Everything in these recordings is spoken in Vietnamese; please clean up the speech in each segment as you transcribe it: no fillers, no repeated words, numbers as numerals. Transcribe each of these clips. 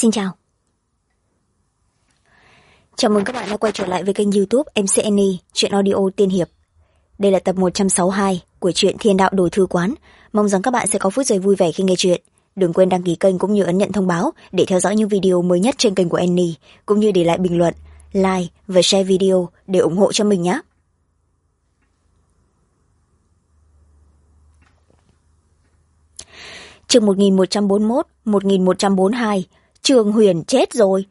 Xin chào. Chào mừng các bạn đã quay trở lại với kênh YouTube MCNE Truyện Audio Tiên Hiệp. Đây là tập 162 của truyện Thiên Đạo Đổi Thư Quán. Mong rằng các bạn sẽ có phút giây vui vẻ khi nghe truyện. Đừng quên đăng ký kênh cũng như ấn nhận thông báo để theo dõi những video mới nhất trên kênh của Annie, cũng như để lại bình luận, like và share video để ủng hộ cho mình nhé. Chương 1141, 1142, Trường Huyền chết rồi.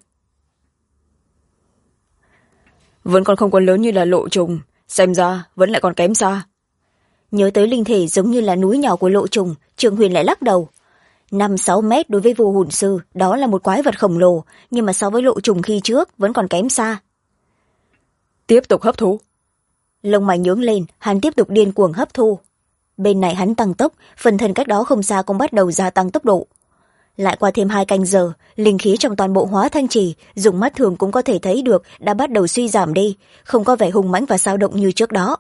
Vẫn còn không còn lớn như là Lộ Trùng, xem ra vẫn lại còn kém xa. Nhớ tới linh thể giống như là núi nhỏ của Lộ Trùng, Trường Huyền lại lắc đầu. 5-6 mét đối với vô hồn sư, đó là một quái vật khổng lồ, nhưng mà so với Lộ Trùng khi trước vẫn còn kém xa. Tiếp tục hấp thu. Lông mày nhướng lên, hắn tiếp tục điên cuồng hấp thu. Bên này hắn tăng tốc, phần thân cách đó không xa cũng bắt đầu gia tăng tốc độ. Lại qua thêm 2 canh giờ, linh khí trong toàn bộ Hóa Thanh Trì dùng mắt thường cũng có thể thấy được đã bắt đầu suy giảm đi, không có vẻ hùng mãnh và sao động như trước đó.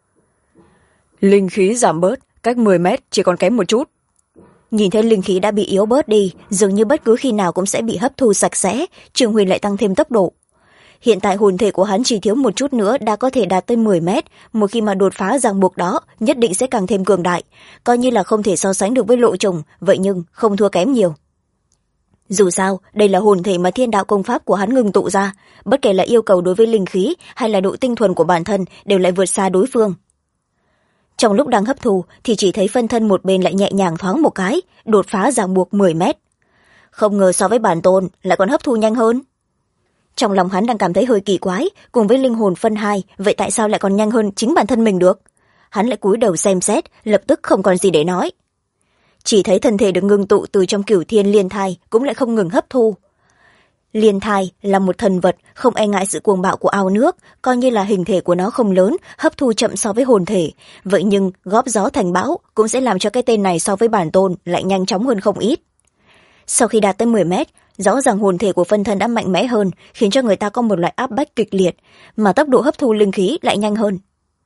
Linh khí giảm bớt, cách 10 mét chỉ còn kém một chút. Nhìn thấy linh khí đã bị yếu bớt đi, dường như bất cứ khi nào cũng sẽ bị hấp thu sạch sẽ, Trường Huyền lại tăng thêm tốc độ. Hiện tại hồn thể của hắn chỉ thiếu một chút nữa đã có thể đạt tới 10 mét, một khi mà đột phá ràng buộc đó, nhất định sẽ càng thêm cường đại, coi như là không thể so sánh được với Lộ Trùng, vậy nhưng không thua kém nhiều. Dù sao, đây là hồn thể mà thiên đạo công pháp của hắn ngưng tụ ra, bất kể là yêu cầu đối với linh khí hay là độ tinh thuần của bản thân đều lại vượt xa đối phương. Trong lúc đang hấp thu thì chỉ thấy phân thân một bên lại nhẹ nhàng thoáng một cái, đột phá ràng buộc 10 mét. Không ngờ so với bản tôn lại còn hấp thu nhanh hơn. Trong lòng hắn đang cảm thấy hơi kỳ quái, cùng với linh hồn phân hai, vậy tại sao lại còn nhanh hơn chính bản thân mình được? Hắn lại cúi đầu xem xét, lập tức không còn gì để nói. Chỉ thấy thân thể được ngưng tụ từ trong Cửu Thiên Liên Thai cũng lại không ngừng hấp thu. Liên Thai là một thần vật không e ngại sự cuồng bạo của ao nước, coi như là hình thể của nó không lớn, hấp thu chậm so với hồn thể, vậy nhưng góp gió thành bão cũng sẽ làm cho cái tên này so với bản tôn lại nhanh chóng hơn không ít. Sau khi đạt tới 10 mét, rõ ràng hồn thể của phân thân đã mạnh mẽ hơn, khiến cho người ta có một loại áp bách kịch liệt, mà tốc độ hấp thu linh khí lại nhanh hơn.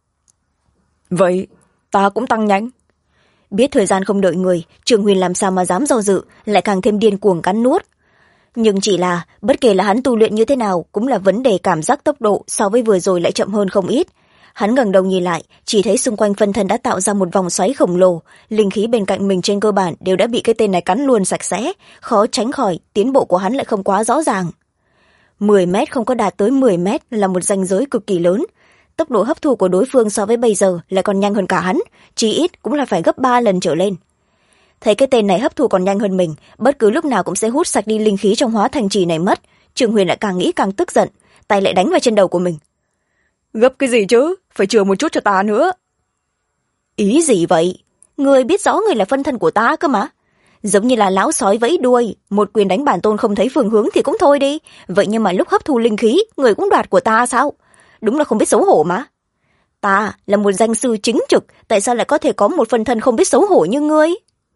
Vậy ta cũng tăng nhanh. Biết thời gian không đợi người, Trường Huyền làm sao mà dám do dự, lại càng thêm điên cuồng cắn nuốt. Nhưng chỉ là, bất kể là hắn tu luyện như thế nào, cũng là vấn đề cảm giác tốc độ so với vừa rồi lại chậm hơn không ít. Hắn ngẩng đầu nhìn lại, chỉ thấy xung quanh phân thân đã tạo ra một vòng xoáy khổng lồ, linh khí bên cạnh mình trên cơ bản đều đã bị cái tên này cắn luôn sạch sẽ, khó tránh khỏi, tiến bộ của hắn lại không quá rõ ràng. 10 mét không có đạt tới 10 mét là một ranh giới cực kỳ lớn. Tốc độ hấp thu của đối phương so với bây giờ lại còn nhanh hơn cả hắn, chí ít cũng là phải gấp 3 lần trở lên. Thấy cái tên này hấp thu còn nhanh hơn mình, bất cứ lúc nào cũng sẽ hút sạch đi linh khí trong Hóa Thanh Trì này mất, Trường Huyền lại càng nghĩ càng tức giận, tay lại đánh vào trên đầu của mình. Gấp cái gì chứ, phải chừa một chút cho ta nữa. Ý gì vậy? Người biết rõ người là phân thân của ta cơ mà. Giống như là lão sói vẫy đuôi, một quyền đánh bản tôn không thấy phương hướng thì cũng thôi đi, vậy nhưng mà lúc hấp thu linh khí, người cũng đoạt của ta sao? Đúng là không biết xấu hổ mà. Ta là một danh sư chính trực, tại sao lại có thể có một phân thân không biết xấu hổ như ngươi?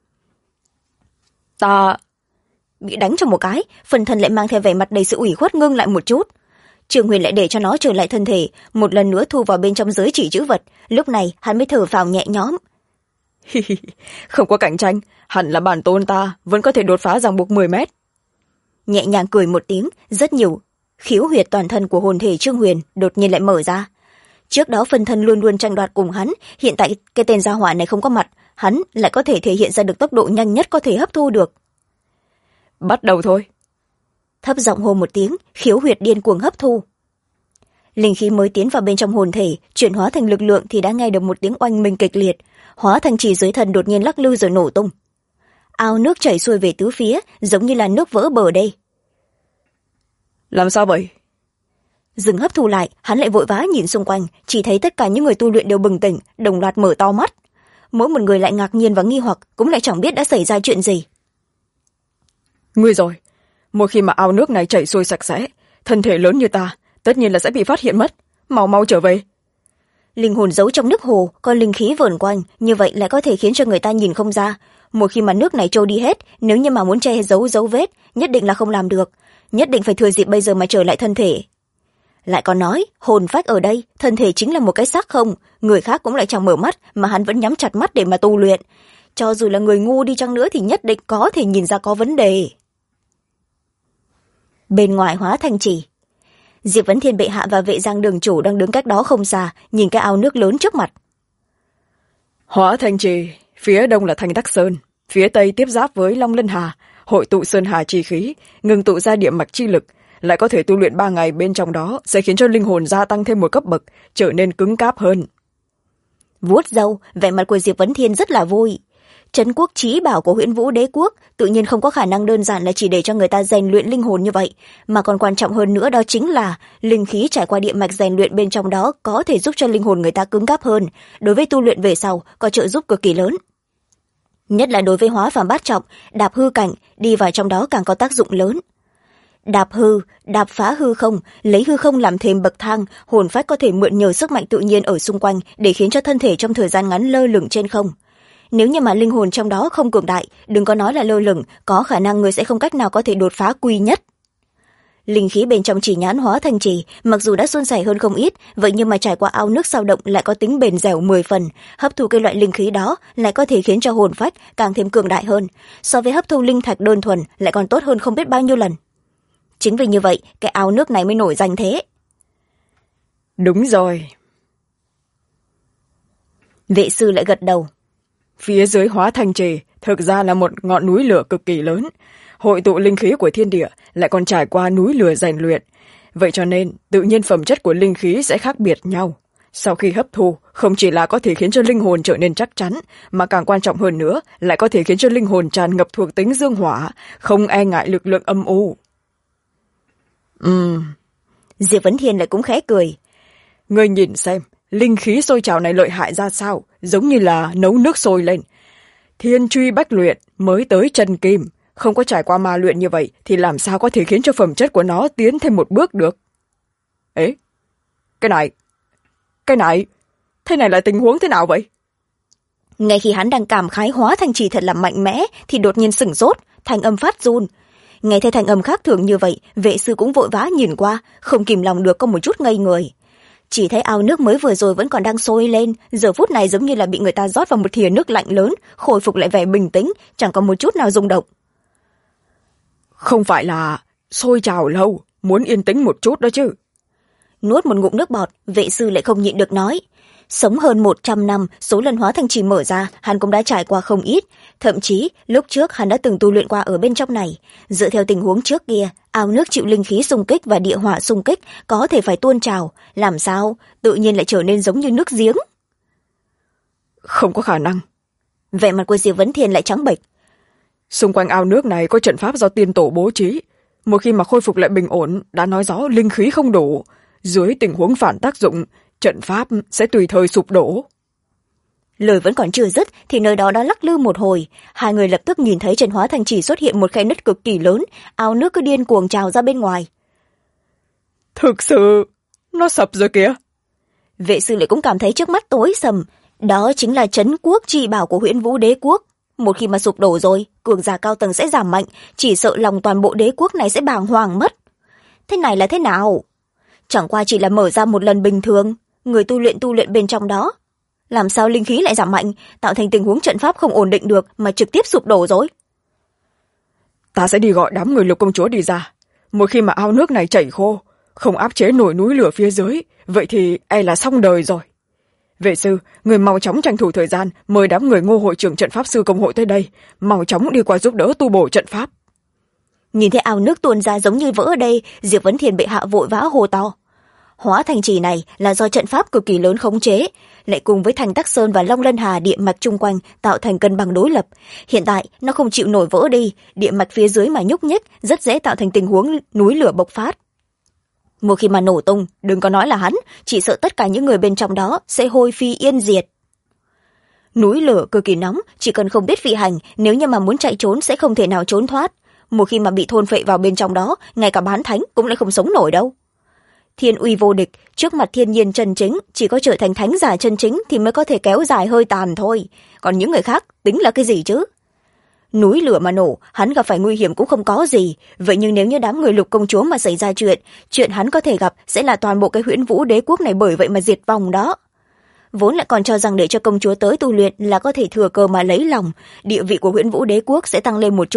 Ta... Bị đánh cho một cái, phân thân lại mang theo vẻ mặt đầy sự ủy khuất ngưng lại một chút. Trường Huyền lại để cho nó trở lại thân thể, một lần nữa thu vào bên trong giới chỉ chữ vật, lúc này hắn mới thở phào nhẹ nhõm. Không có cạnh tranh, hẳn là bản tôn ta vẫn có thể đột phá ràng buộc 10 mét. Nhẹ nhàng cười một tiếng, rất nhiều khiếu huyệt toàn thân của hồn thể Trương Huyền đột nhiên lại mở ra. Trước đó phân thân luôn luôn tranh đoạt cùng hắn, hiện tại cái tên gia hỏa này không có mặt, hắn lại có thể thể hiện ra được tốc độ nhanh nhất có thể hấp thu được. Bắt đầu thôi. Thấp giọng hô một tiếng, khiếu huyệt điên cuồng hấp thu. Linh khí mới tiến vào bên trong hồn thể, chuyển hóa thành lực lượng thì đã nghe được một tiếng oanh minh kịch liệt, Hóa Thanh Trì dưới thân đột nhiên lắc lư rồi nổ tung. Ao nước chảy xuôi về tứ phía, giống như là nước vỡ bờ đây. Làm sao vậy? Dừng hấp thu lại, hắn lại vội vã nhìn xung quanh, chỉ thấy tất cả những người tu luyện đều bừng tỉnh, đồng loạt mở to mắt. Mỗi một người lại ngạc nhiên và nghi hoặc, cũng lại chẳng biết đã xảy ra chuyện gì. Nguy rồi, một khi mà ao nước này chảy xuôi sạch sẽ, thân thể lớn như ta tất nhiên là sẽ bị phát hiện mất, mau mau trở về. Linh hồn giấu trong nước hồ, còn linh khí vờn quanh, như vậy lại có thể khiến cho người ta nhìn không ra. Một khi mà nước này trôi đi hết, nếu như mà muốn che giấu dấu vết, nhất định là không làm được, nhất định phải thừa dịp bây giờ mà trở lại thân thể. Lại còn nói, hồn phách ở đây, thân thể chính là một cái xác không, người khác cũng lại chẳng mở mắt, mà hắn vẫn nhắm chặt mắt để mà tu luyện. Cho dù là người ngu đi chăng nữa thì nhất định có thể nhìn ra có vấn đề. bên ngoài hóa thành trì. Diệp Vấn Thiên bệ hạ và vệ giang đường chủ đang đứng cách đó không xa, nhìn cái ao nước lớn trước mặt. Hóa thành trì, phía đông là Thanh Tắc Sơn, phía tây tiếp giáp với Long Lân Hà, hội tụ sơn hà chi khí, ngừng tụ ra địa mạch chi lực, lại có thể tu luyện 3 ngày bên trong đó sẽ khiến cho linh hồn gia tăng thêm một cấp bậc, trở nên cứng cáp hơn. Vuốt râu, vẻ mặt của Diệp Vấn Thiên rất là vui. Trấn quốc chí bảo của Huyễn Vũ Đế quốc tự nhiên không có khả năng đơn giản là chỉ để cho người ta rèn luyện linh hồn như vậy, mà còn quan trọng hơn nữa đó chính là linh khí trải qua địa mạch rèn luyện bên trong đó có thể giúp cho linh hồn người ta cứng cáp hơn, đối với tu luyện về sau có trợ giúp cực kỳ lớn. Nhất là đối với hóa phàm bát trọng, đạp hư cảnh đi vào trong đó càng có tác dụng lớn. Đạp phá hư không, lấy hư không làm thêm bậc thang, hồn phách có thể mượn nhờ sức mạnh tự nhiên ở xung quanh để khiến cho thân thể trong thời gian ngắn lơ lửng trên không. Nếu như mà linh hồn trong đó không cường đại, đừng có nói là lơ lửng, có khả năng người sẽ không cách nào có thể đột phá quy nhất. Linh khí bên trong chỉ nhãn hóa thành trì, mặc dù đã suôn sẻ hơn không ít, vậy nhưng mà trải qua ao nước sao động lại có tính bền dẻo 10 phần, hấp thu cái loại linh khí đó lại có thể khiến cho hồn phách càng thêm cường đại hơn, so với hấp thu linh thạch đơn thuần lại còn tốt hơn không biết bao nhiêu lần. Chính vì như vậy, cái ao nước này mới nổi danh thế. Đúng rồi. Vệ sư lại gật đầu. Phía dưới hóa thành trì thực ra là một ngọn núi lửa cực kỳ lớn, hội tụ linh khí của thiên địa lại còn trải qua núi lửa rèn luyện, vậy cho nên tự nhiên phẩm chất của linh khí sẽ khác biệt nhau. Sau khi hấp thu, không chỉ là có thể khiến cho linh hồn trở nên chắc chắn, mà càng quan trọng hơn nữa lại có thể khiến cho linh hồn tràn ngập thuộc tính dương hỏa, không e ngại lực lượng âm u. Diệp Vấn Thiên lại cũng khẽ cười. Ngươi nhìn xem, linh khí sôi trào này lợi hại ra sao, giống như là nấu nước sôi lên. Thiên truy bách luyện mới tới chân kim, không có trải qua ma luyện như vậy thì làm sao có thể khiến cho phẩm chất của nó tiến thêm một bước được. Ế, cái này, thế này là tình huống thế nào vậy? Ngay khi hắn đang cảm khái hóa thành trì thật là mạnh mẽ thì đột nhiên sửng sốt, thành âm phát run. Nghe thấy thành âm khác thường như vậy, vệ sư cũng vội vã nhìn qua, không kìm lòng được có một chút ngây người. Chỉ thấy ao nước mới vừa rồi vẫn còn đang sôi lên, giờ phút này giống như là bị người ta rót vào một thìa nước lạnh lớn, khôi phục lại vẻ bình tĩnh, chẳng có một chút nào rung động. Không phải là sôi trào lâu, muốn yên tĩnh một chút đó chứ. Nuốt một ngụm nước bọt, vệ sư lại không nhịn được nói. Sống hơn 100 năm, số lần hóa thành trì mở ra, hắn cũng đã trải qua không ít. Thậm chí, lúc trước hắn đã từng tu luyện qua ở bên trong này. Dựa theo tình huống trước kia, ao nước chịu linh khí xung kích và địa hỏa xung kích có thể phải tuôn trào. Làm sao? Tự nhiên lại trở nên giống như nước giếng. Không có khả năng. Vẻ mặt của Diệp Vấn Thiên lại trắng bệch. Xung quanh ao nước này có trận pháp do tiên tổ bố trí. Một khi mà khôi phục lại bình ổn, đã nói rõ linh khí không đủ. Dưới tình huống phản tác dụng, trận pháp sẽ tùy thời sụp đổ. Lời vẫn còn chưa dứt thì nơi đó đã lắc lư một hồi, hai người lập tức nhìn thấy trên hóa thành trì xuất hiện một khe nứt cực kỳ lớn, ao nước cứ điên cuồng trào ra bên ngoài. Thực sự, nó sập rồi kìa. Vệ sư lại cũng cảm thấy trước mắt tối sầm, đó chính là trấn quốc chi bảo của Huyễn Vũ Đế quốc. Một khi mà sụp đổ rồi, cường giả cao tầng sẽ giảm mạnh, chỉ sợ lòng toàn bộ đế quốc này sẽ bàng hoàng mất. Thế này là thế nào? Chẳng qua chỉ là mở ra một lần bình thường, người tu luyện bên trong đó. Làm sao linh khí lại giảm mạnh, tạo thành tình huống trận pháp không ổn định được mà trực tiếp sụp đổ rồi? Ta sẽ đi gọi đám người Lục công chúa đi ra. Một khi mà ao nước này chảy khô, không áp chế nổi núi lửa phía dưới, vậy thì e là xong đời rồi. Vệ sư, người mau chóng tranh thủ thời gian, mời đám người Ngô hội trưởng trận pháp sư công hội tới đây, mau chóng đi qua giúp đỡ tu bổ trận pháp. Nhìn thấy ao nước tuôn ra giống như vỡ ở đây, Diệp Vấn Thiên bệ hạ vội vã hô to. Hóa thành trì này là do trận pháp cực kỳ lớn khống chế, lại cùng với Thanh Tắc Sơn và Long Lân Hà địa mạch chung quanh tạo thành cân bằng đối lập. Hiện tại nó không chịu nổi vỡ đi, địa mạch phía dưới mà nhúc nhích rất dễ tạo thành tình huống núi lửa bộc phát. Một khi mà nổ tung, đừng có nói là hắn, chỉ sợ tất cả những người bên trong đó sẽ hôi phi yên diệt. Núi lửa cực kỳ nóng, chỉ cần không biết phi hành, nếu như mà muốn chạy trốn sẽ không thể nào trốn thoát. Một khi mà bị thôn phệ vào bên trong đó, ngay cả bán thánh cũng lại không sống nổi đâu. Thiên uy vô địch, trước mặt thiên nhiên chân chính, chỉ có trở thành thánh giả chân chính thì mới có thể kéo dài hơi tàn thôi. Còn những người khác tính là cái gì chứ? Núi lửa mà nổ, hắn gặp phải nguy hiểm cũng không có gì. Vậy nhưng nếu như đám người Lục công chúa mà xảy ra chuyện hắn có thể gặp sẽ là toàn bộ cái Huyễn Vũ Đế quốc này bởi vậy mà diệt vong đó. Vốn lại còn cho rằng để cho công chúa tới tu luyện là có thể thừa cơ mà lấy lòng, địa vị của Huyễn Vũ Đế quốc sẽ tăng lên một chút.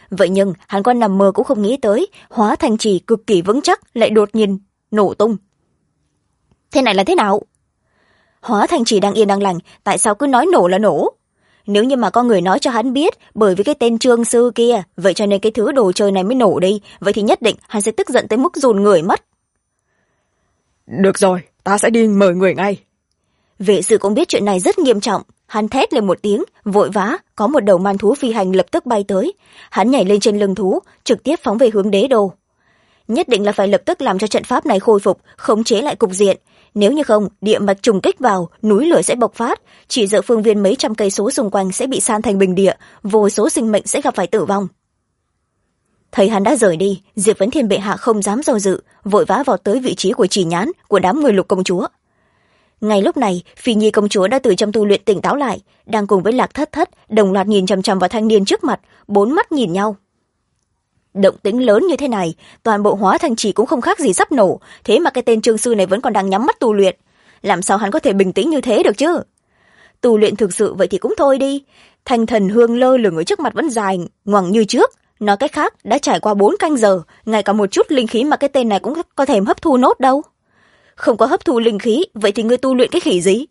Vậy nhưng hắn có nằm mơ cũng không nghĩ tới hóa thành trì cực kỳ vững chắc lại đột nhiên nổ tung. Thế này là thế nào? Hóa thành trì đang yên đang lành, tại sao cứ nói nổ là nổ? Nếu như mà có người nói cho hắn biết bởi vì cái tên Trương sư kia, vậy cho nên cái thứ đồ chơi này mới nổ đi, vậy thì nhất định hắn sẽ tức giận tới mức run người mất. Được rồi, ta sẽ đi mời người ngay. Vệ sự cũng biết chuyện này rất nghiêm trọng, hắn thét lên một tiếng, vội vã có một đầu man thú phi hành lập tức bay tới. Hắn nhảy lên trên lưng thú, trực tiếp phóng về hướng đế đô. Nhất định là phải lập tức làm cho trận pháp này khôi phục, khống chế lại cục diện. Nếu như không, địa mạch trùng kích vào, núi lửa sẽ bộc phát, chỉ sợ phương viên mấy trăm cây số xung quanh sẽ bị san thành bình địa, vô số sinh mệnh sẽ gặp phải tử vong. Thấy hắn đã rời đi, Diệp Vấn Thiên bệ hạ không dám do dự, vội vã vào tới vị trí của Chỉ Nhán của đám người Lục công chúa. Ngay lúc này, Phi Nhi công chúa đã từ trong tu luyện tỉnh táo lại, đang cùng với Lạc Thất Thất đồng loạt nhìn chằm chằm vào thanh niên trước mặt, bốn mắt nhìn nhau. Động tĩnh lớn như thế này, toàn bộ hóa thành trì cũng không khác gì sắp nổ, thế mà cái tên Trương sư này vẫn còn đang nhắm mắt tu luyện, làm sao hắn có thể bình tĩnh như thế được chứ? Tu luyện thực sự vậy thì cũng thôi đi, thanh thần hương lơ lửng ở trước mặt vẫn dài ngoằng như trước, nói cách khác đã trải qua 4 canh giờ, ngay cả một chút linh khí mà cái tên này cũng có thể hấp thu nốt đâu. Không có hấp thu linh khí, vậy thì ngươi tu luyện cái khỉ gì?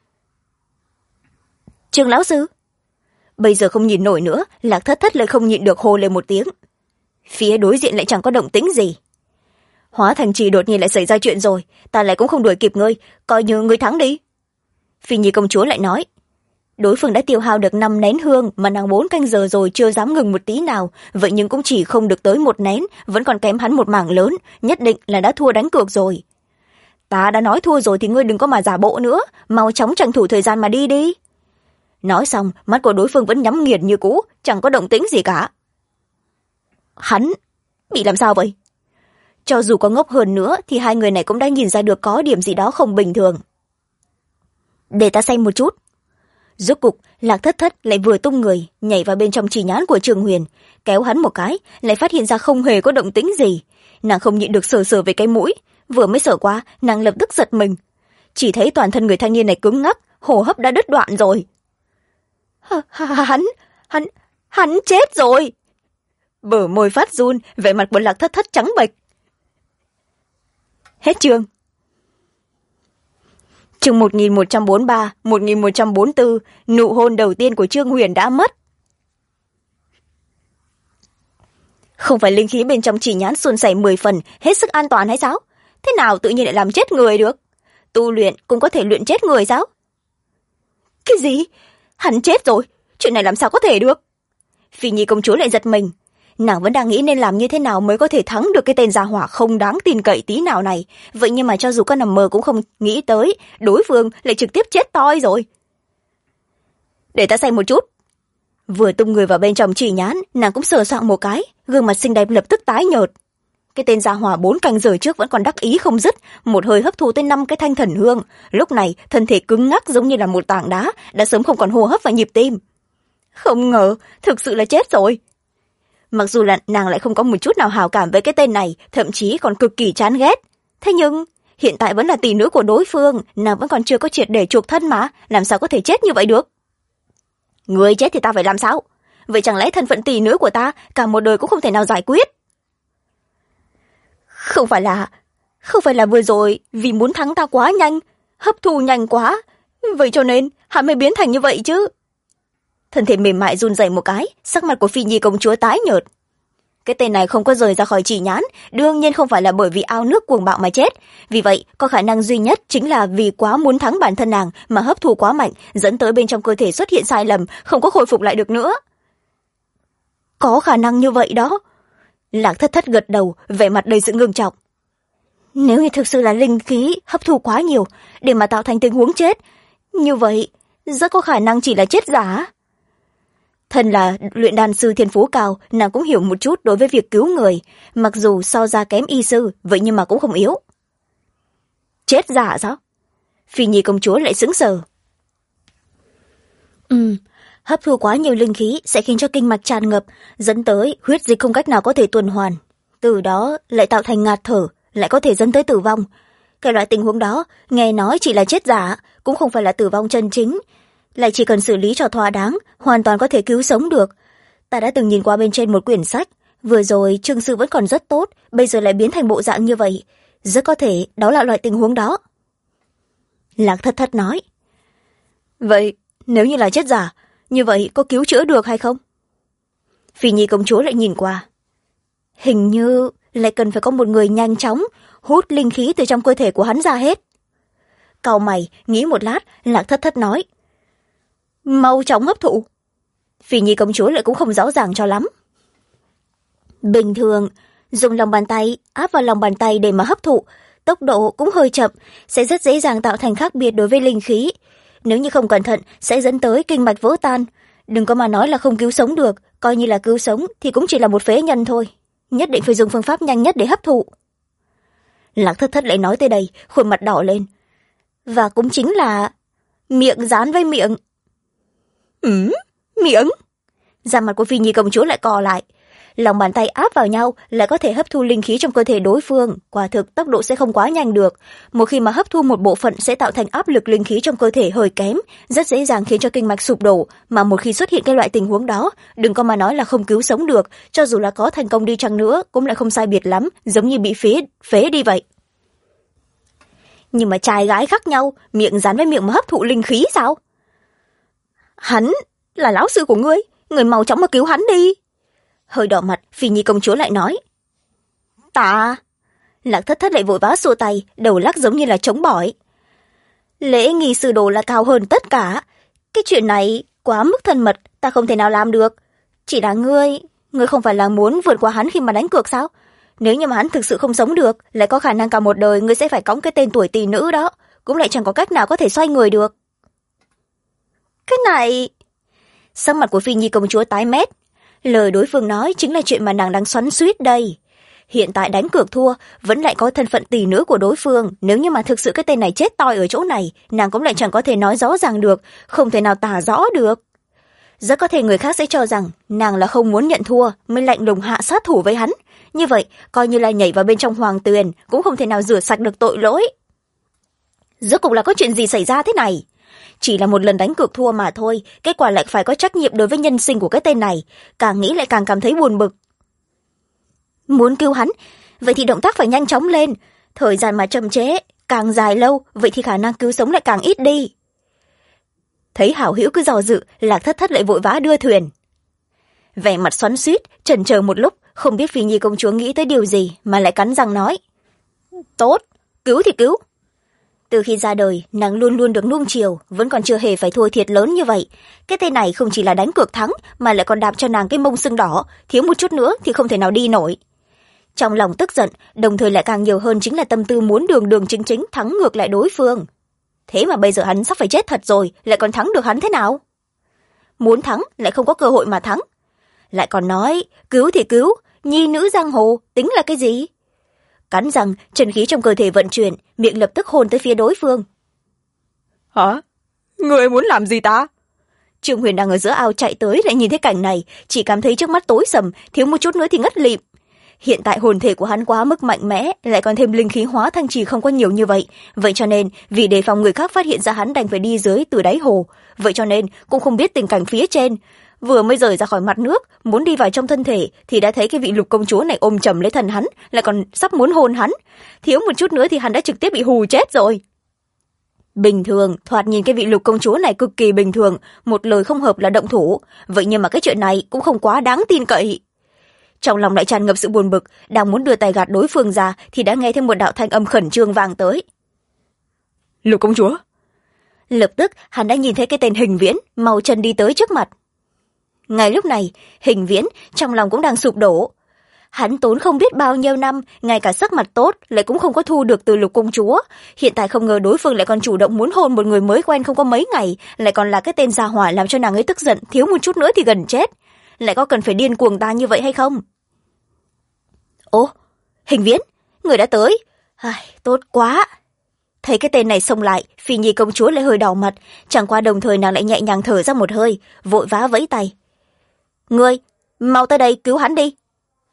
Trương lão sư. Bây giờ không nhìn nổi nữa, Lạc Thất Thất lại không nhịn được hô lên một tiếng. Phía đối diện lại chẳng có động tĩnh gì. Hóa thành trì đột nhiên lại xảy ra chuyện rồi, ta lại cũng không đuổi kịp ngươi, coi như ngươi thắng đi. Phi Nhi công chúa lại nói, đối phương đã tiêu hao được 5 nén hương mà nàng 4 canh giờ rồi chưa dám ngừng một tí nào, vậy nhưng cũng chỉ không được tới 1 nén, vẫn còn kém hắn một mảng lớn, nhất định là đã thua đánh cược rồi. Ta đã nói thua rồi thì ngươi đừng có mà giả bộ nữa, mau chóng tranh thủ thời gian mà đi đi. Nói xong, mắt của đối phương vẫn nhắm nghiền như cũ, chẳng có động tĩnh gì cả. Hắn bị làm sao vậy? Cho dù có ngốc hơn nữa thì hai người này cũng đã nhìn ra được có điểm gì đó không bình thường. Để ta xem một chút. Rốt cục, Lạc Thất Thất lại vừa tung người, nhảy vào bên trong Chỉ Nhãn của Trường Huyền, kéo hắn một cái, lại phát hiện ra không hề có động tĩnh gì. Nàng không nhịn được sờ sờ về cái mũi, vừa mới sờ qua, nàng lập tức giật mình. Chỉ thấy toàn thân người thanh niên này cứng ngắc, hô hấp đã đứt đoạn rồi. Hắn chết rồi. Bờ môi phát run, vẻ mặt của Lạc Thất Thất trắng bệch. Hết chương. Chương 1143, 1144, nụ hôn đầu tiên của Trương Huyền đã mất. Không phải linh khí bên trong Chỉ Nhãn suôn sẻ 10 phần, hết sức an toàn hay sao? Thế nào tự nhiên lại làm chết người được? Tu luyện cũng có thể luyện chết người sao? Cái gì? Hắn chết rồi? Chuyện này làm sao có thể được? Phi Nhi công chúa lại giật mình. Nàng vẫn đang nghĩ nên làm như thế nào mới có thể thắng được cái tên gia hỏa không đáng tin cậy tí nào này. Vậy nhưng mà cho dù có nằm mơ cũng không nghĩ tới, đối phương lại trực tiếp chết toi rồi. Để ta xem một chút. Vừa tung người vào bên trong Chỉ Nhãn, nàng cũng sờ soạng một cái, gương mặt xinh đẹp lập tức tái nhợt. Cái tên gia hỏa 4 canh giờ trước vẫn còn đắc ý không dứt, một hơi hấp thu tới 5 cái thanh thần hương, lúc này thân thể cứng ngắc giống như là một tảng đá, đã sớm không còn hô hấp và nhịp tim. Không ngờ, thực sự là chết rồi. Mặc dù là nàng lại không có một chút nào hảo cảm với cái tên này, thậm chí còn cực kỳ chán ghét. Thế nhưng, hiện tại vẫn là tỷ nữ của đối phương, nàng vẫn còn chưa có triệt để chuộc thân mà, làm sao có thể chết như vậy được? Người chết thì ta phải làm sao? Vậy chẳng lẽ thân phận tỷ nữ của ta cả một đời cũng không thể nào giải quyết? Không phải là vừa rồi vì muốn thắng ta quá nhanh, hấp thu nhanh quá, vậy cho nên hắn mới biến thành như vậy chứ. Thân thể mềm mại run rẩy một cái, sắc mặt của Phi Nhi công chúa tái nhợt. Cái tên này không có rời ra khỏi Chỉ Nhãn, đương nhiên không phải là bởi vì ao nước cuồng bạo mà chết. Vì vậy, có khả năng duy nhất chính là vì quá muốn thắng bản thân nàng mà hấp thu quá mạnh, dẫn tới bên trong cơ thể xuất hiện sai lầm, không có khôi phục lại được nữa. Có khả năng như vậy đó. Lạc Thất Thất gật đầu, vẻ mặt đầy sự ngưng trọng. Nếu như thực sự là linh khí hấp thu quá nhiều để mà tạo thành tình huống chết, như vậy rất có khả năng chỉ là chết giả. Thân là luyện đan sư thiên phú cao, nàng cũng hiểu một chút đối với việc cứu người, mặc dù so ra kém y sư, vậy nhưng mà cũng không yếu. Chết giả sao? Phi Nhi công chúa lại sững sờ. Hấp thu quá nhiều linh khí sẽ khiến cho kinh mạch tràn ngập, dẫn tới huyết dịch không cách nào có thể tuần hoàn. Từ đó lại tạo thành ngạt thở, lại có thể dẫn tới tử vong. Cái loại tình huống đó, nghe nói chỉ là chết giả, cũng không phải là tử vong chân chính. Lại chỉ cần xử lý cho thỏa đáng, hoàn toàn có thể cứu sống được. ta đã từng nhìn qua bên trên một quyển sách, vừa rồi Trương sư vẫn còn rất tốt, bây giờ lại biến thành bộ dạng như vậy, rất có thể đó là loại tình huống đó. Lạc Thất Thất nói. Vậy nếu như là chết giả, như vậy có cứu chữa được hay không? Phi Nhi công chúa lại nhìn qua. Hình như lại cần phải có một người nhanh chóng hút linh khí từ trong cơ thể của hắn ra hết. Cau mày nghĩ một lát, Lạc Thất Thất nói. Mau chóng hấp thụ. Phi Nhi công chúa lại cũng không rõ ràng cho lắm. Bình thường, dùng lòng bàn tay áp vào lòng bàn tay để mà hấp thụ, tốc độ cũng hơi chậm, sẽ rất dễ dàng tạo thành khác biệt đối với linh khí. Nếu như không cẩn thận, sẽ dẫn tới kinh mạch vỡ tan. Đừng có mà nói là không cứu sống được, coi như là cứu sống thì cũng chỉ là một phế nhân thôi. Nhất định phải dùng phương pháp nhanh nhất để hấp thụ. Lạc Thất Thất lại nói tới đây, khuôn mặt đỏ lên. Và cũng chính là miệng dán với miệng. Miệng? Da mặt của Phi Nhi công chúa lại co lại. Lòng bàn tay áp vào nhau lại có thể hấp thu linh khí trong cơ thể đối phương. Quả thực tốc độ sẽ không quá nhanh được. Một khi mà hấp thu một bộ phận sẽ tạo thành áp lực linh khí trong cơ thể hơi kém, rất dễ dàng khiến cho kinh mạch sụp đổ. Mà một khi xuất hiện cái loại tình huống đó, đừng có mà nói là không cứu sống được, cho dù là có thành công đi chăng nữa cũng lại không sai biệt lắm, giống như bị phế đi vậy. Nhưng mà trai gái khác nhau, miệng dán với miệng mà hấp thụ linh khí sao? Hắn là lão sư của ngươi, người mau chóng mà cứu hắn đi. Hơi đỏ mặt, Phi Nhi công chúa lại nói. Ta. Lạc Thất Thất lại vội vã xua tay, đầu lắc giống như là trống bỏi. Lễ nghi sư đồ là cao hơn tất cả. Cái chuyện này quá mức thân mật, ta không thể nào làm được. Chỉ là ngươi không phải là muốn vượt qua hắn khi mà đánh cược sao? Nếu như mà hắn thực sự không sống được, lại có khả năng cả một đời ngươi sẽ phải cõng cái tên tuổi tỷ nữ đó, cũng lại chẳng có cách nào có thể xoay người được. Cái này... Sắc mặt của Phi Nhi công chúa tái mét. Lời đối phương nói chính là chuyện mà nàng đang xoắn xuýt đây. Hiện tại đánh cược thua, vẫn lại có thân phận tỷ nữ của đối phương. Nếu như mà thực sự cái tên này chết toi ở chỗ này, nàng cũng lại chẳng có thể nói rõ ràng được, không thể nào tả rõ được. Rất có thể người khác sẽ cho rằng nàng là không muốn nhận thua mới lạnh lùng hạ sát thủ với hắn. Như vậy, coi như là nhảy vào bên trong hoàng tuyền, cũng không thể nào rửa sạch được tội lỗi. Rốt cuộc là có chuyện gì xảy ra thế này? Chỉ là một lần đánh cược thua mà thôi, kết quả lại phải có trách nhiệm đối với nhân sinh của cái tên này. Càng nghĩ lại càng cảm thấy buồn bực. Muốn cứu hắn, vậy thì động tác phải nhanh chóng lên. Thời gian mà chậm trễ, càng dài lâu, vậy thì khả năng cứu sống lại càng ít đi. Thấy hảo hữu cứ dò dự, Lạc Thất Thất lại vội vã đưa thuyền. Vẻ mặt xoắn xuýt, chần chờ một lúc, không biết Phi Nhi công chúa nghĩ tới điều gì mà lại cắn răng nói. Tốt, cứu thì cứu. Từ khi ra đời, nàng luôn luôn được nuông chiều, vẫn còn chưa hề phải thua thiệt lớn như vậy. Cái tên này không chỉ là đánh cược thắng, mà lại còn đạp cho nàng cái mông sưng đỏ, thiếu một chút nữa thì không thể nào đi nổi. Trong lòng tức giận, đồng thời lại càng nhiều hơn chính là tâm tư muốn đường đường chính chính thắng ngược lại đối phương. Thế mà bây giờ hắn sắp phải chết thật rồi, lại còn thắng được hắn thế nào? Muốn thắng, lại không có cơ hội mà thắng. Lại còn nói, cứu thì cứu, nhi nữ giang hồ, tính là cái gì? Cắn răng, chân khí trong cơ thể vận chuyển, miệng lập tức hôn tới phía đối phương. Hả? Người muốn làm gì ta? Trương Huyền đang ở giữa ao chạy tới lại nhìn thấy cảnh này, chỉ cảm thấy trước mắt tối sầm, thiếu một chút nữa thì ngất lịm. Hiện tại hồn thể của hắn quá mức mạnh mẽ, lại còn thêm linh khí hóa thanh trì không có nhiều như vậy. Vậy cho nên, vì đề phòng người khác phát hiện ra hắn đành phải đi dưới từ đáy hồ. Vậy cho nên, cũng không biết tình cảnh phía trên. Vừa mới rời ra khỏi mặt nước, muốn đi vào trong thân thể, thì đã thấy cái vị Lục công chúa này ôm chầm lấy thân hắn, lại còn sắp muốn hôn hắn. Thiếu một chút nữa thì hắn đã trực tiếp bị hù chết rồi. Bình thường, thoạt nhìn cái vị Lục công chúa này cực kỳ bình thường, một lời không hợp là động thủ. Vậy nhưng mà cái chuyện này cũng không quá đáng tin cậy. Trong lòng lại tràn ngập sự buồn bực, đang muốn đưa tay gạt đối phương ra thì đã nghe thêm một đạo thanh âm khẩn trương vang tới. Lục công chúa. Lập tức hắn đã nhìn thấy cái tên Hình Viễn mau chân đi tới trước mặt. Ngay lúc này, Hình Viễn trong lòng cũng đang sụp đổ. Hắn tốn không biết bao nhiêu năm, ngay cả sắc mặt tốt lại cũng không có thu được từ Lục công chúa. Hiện tại không ngờ đối phương lại còn chủ động muốn hôn một người mới quen không có mấy ngày, lại còn là cái tên gia hỏa làm cho nàng ấy tức giận, thiếu một chút nữa thì gần chết. Lại có cần phải điên cuồng ta như vậy hay không? Ồ, Hình Viễn, người đã tới. Tốt quá. Thấy cái tên này xông lại, Phi Nhi công chúa lại hơi đỏ mặt, chẳng qua đồng thời nàng lại nhẹ nhàng thở ra một hơi, vội vã vẫy tay. Ngươi, mau tới đây cứu hắn đi.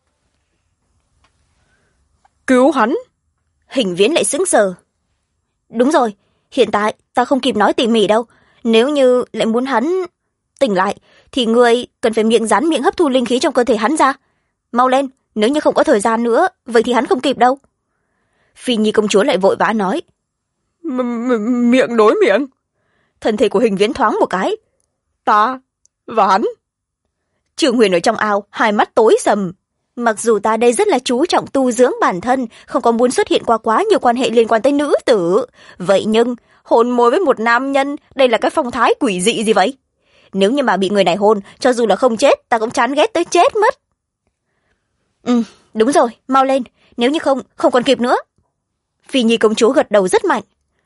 Cứu hắn? Hình Viễn lại sững sờ. Đúng rồi, hiện tại ta không kịp nói tỉ mỉ đâu. Nếu như lại muốn hắn tỉnh lại, thì người cần phải miệng rắn miệng hấp thu linh khí trong cơ thể hắn ra. Mau lên, nếu như không có thời gian nữa, vậy thì hắn không kịp đâu. Phi Nhi công chúa lại vội vã nói. Miệng đối miệng. Thân thể của Hình Viễn thoáng một cái. Ta và hắn. Trường Huyền ở trong ao, hai mắt tối sầm. Mặc dù ta đây rất là chú trọng tu dưỡng bản thân, không có muốn xuất hiện qua quá nhiều quan hệ liên quan tới nữ tử. Vậy nhưng, hôn môi với một nam nhân, đây là cái phong thái quỷ dị gì vậy? Nếu như mà bị người này hôn, cho dù là không chết, ta cũng chán ghét tới chết mất. Đúng rồi, mau lên, nếu như không còn kịp nữa. Phi Nhi công chúa gật đầu rất mạnh.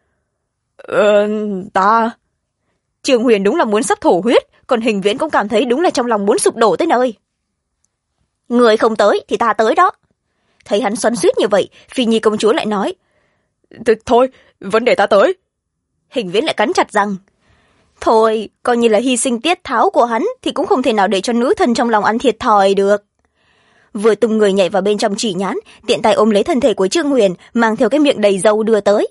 Ta... Trường Huyền đúng là muốn sắp thổ huyết, còn Hình Viễn cũng cảm thấy đúng là trong lòng muốn sụp đổ tới nơi. Người không tới thì ta tới đó. Thấy hắn xoắn xuýt như vậy, Phi Nhi công chúa lại nói. Thôi, vẫn để ta tới. Hình Viễn lại cắn chặt răng. Thôi, coi như là hy sinh tiết tháo của hắn thì cũng không thể nào để cho nữ thần trong lòng ăn thiệt thòi được. Vừa tung người nhảy vào bên trong chỉ nhãn, tiện tay ôm lấy thân thể của Trương Huyền, mang theo cái miệng đầy dâu đưa tới.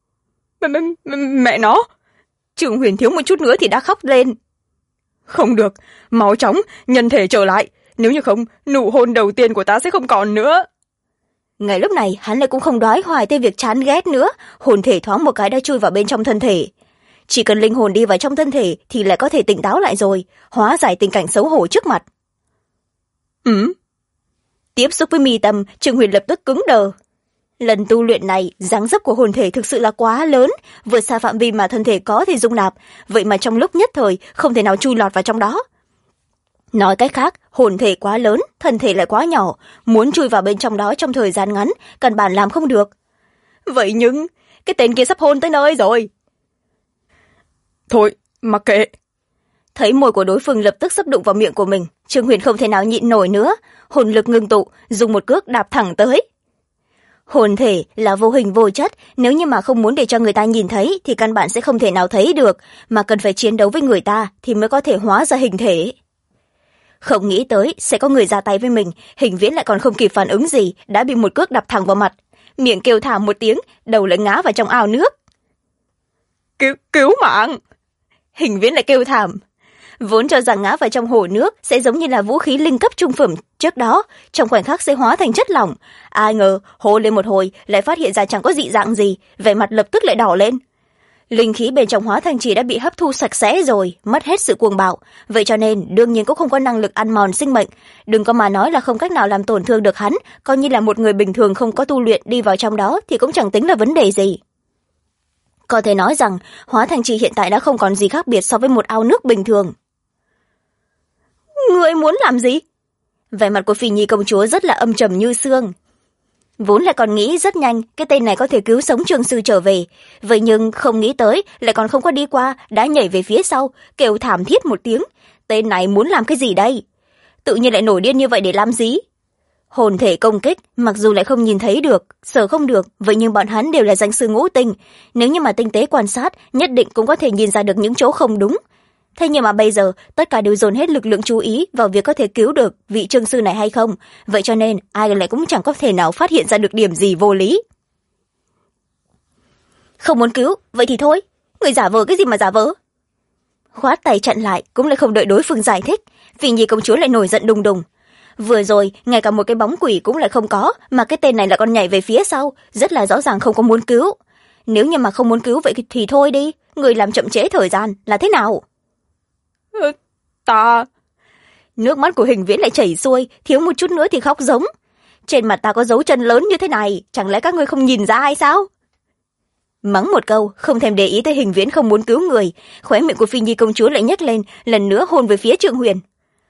Mẹ nó! Trương Huyền thiếu một chút nữa thì đã khóc lên. Không được, máu chóng, nhân thể trở lại. Nếu như không, nụ hôn đầu tiên của ta sẽ không còn nữa. Ngay lúc này, hắn lại cũng không đoái hoài tới việc chán ghét nữa. Hồn thể thoáng một cái đã chui vào bên trong thân thể. Chỉ cần linh hồn đi vào trong thân thể thì lại có thể tỉnh táo lại rồi, hóa giải tình cảnh xấu hổ trước mặt. Tiếp xúc với mi tâm, Trương Huyền lập tức cứng đờ. Lần tu luyện này, dáng dấp của hồn thể thực sự là quá lớn, vượt xa phạm vi mà thân thể có thể dung nạp, vậy mà trong lúc nhất thời không thể nào chui lọt vào trong đó. Nói cách khác, hồn thể quá lớn, thân thể lại quá nhỏ, muốn chui vào bên trong đó trong thời gian ngắn, căn bản làm không được. Vậy nhưng, cái tên kia sắp hôn tới nơi rồi. Thôi, mặc kệ. Thấy môi của đối phương lập tức sắp đụng vào miệng của mình, Trương Huyền không thể nào nhịn nổi nữa, hồn lực ngưng tụ, dùng một cước đạp thẳng tới. Hồn thể là vô hình vô chất, nếu như mà không muốn để cho người ta nhìn thấy thì căn bản sẽ không thể nào thấy được, mà cần phải chiến đấu với người ta thì mới có thể hóa ra hình thể. Không nghĩ tới sẽ có người ra tay với mình, Hình Viễn lại còn không kịp phản ứng gì, đã bị một cước đạp thẳng vào mặt, miệng kêu thảm một tiếng, đầu lại ngã vào trong ao nước. Cứu mạng! Hình Viễn lại kêu thảm. Vốn cho rằng ngã vào trong hồ nước sẽ giống như là vũ khí linh cấp trung phẩm trước đó, trong khoảnh khắc sẽ hóa thành chất lỏng. Ai ngờ, hô lên một hồi, lại phát hiện ra chẳng có dị dạng gì, vẻ mặt lập tức lại đỏ lên. Linh khí bên trong hóa thành trì đã bị hấp thu sạch sẽ rồi, mất hết sự cuồng bạo, vậy cho nên đương nhiên cũng không có năng lực ăn mòn sinh mệnh. Đừng có mà nói là không cách nào làm tổn thương được hắn, coi như là một người bình thường không có tu luyện đi vào trong đó thì cũng chẳng tính là vấn đề gì. Có thể nói rằng, hóa thành trì hiện tại đã không còn gì khác biệt so với một ao nước bình thường. Ngươi muốn làm gì? Vẻ mặt của Phi Nhi công chúa rất là âm trầm như xương. Vốn là còn nghĩ rất nhanh cái tên này có thể cứu sống Trương sư trở về, vậy nhưng không nghĩ tới lại còn không có đi qua, đã nhảy về phía sau, kêu thảm thiết một tiếng. Tên này muốn làm cái gì đây? Tự nhiên lại nổi điên như vậy để làm gì? Hồn thể công kích, mặc dù lại không nhìn thấy được, sờ không được, vậy nhưng bọn hắn đều là danh sư ngũ tinh. Nếu như mà tinh tế quan sát, nhất định cũng có thể nhìn ra được những chỗ không đúng. Thế nhưng mà bây giờ, tất cả đều dồn hết lực lượng chú ý vào việc có thể cứu được vị Trương sư này hay không. Vậy cho nên, ai lại cũng chẳng có thể nào phát hiện ra được điểm gì vô lý. Không muốn cứu, vậy thì thôi. Người giả vờ cái gì mà giả vờ? Khoát tay chặn lại, cũng lại không đợi đối phương giải thích. Phi Nhi công chúa lại nổi giận đùng đùng. Vừa rồi, ngay cả một cái bóng quỷ cũng lại không có, mà cái tên này lại còn nhảy về phía sau, rất là rõ ràng không có muốn cứu. Nếu như mà không muốn cứu vậy thì thôi đi, người làm chậm trễ thời gian là thế nào? Ta... Nước mắt của Hình Viễn lại chảy xuôi, thiếu một chút nữa thì khóc giống. Trên mặt ta có dấu chân lớn như thế này, chẳng lẽ các ngươi không nhìn ra hay sao? Mắng một câu, không thèm để ý tới Hình Viễn không muốn cứu người, khóe miệng của Phi Nhi công chúa lại nhếch lên, lần nữa hôn về phía Trương Huyền.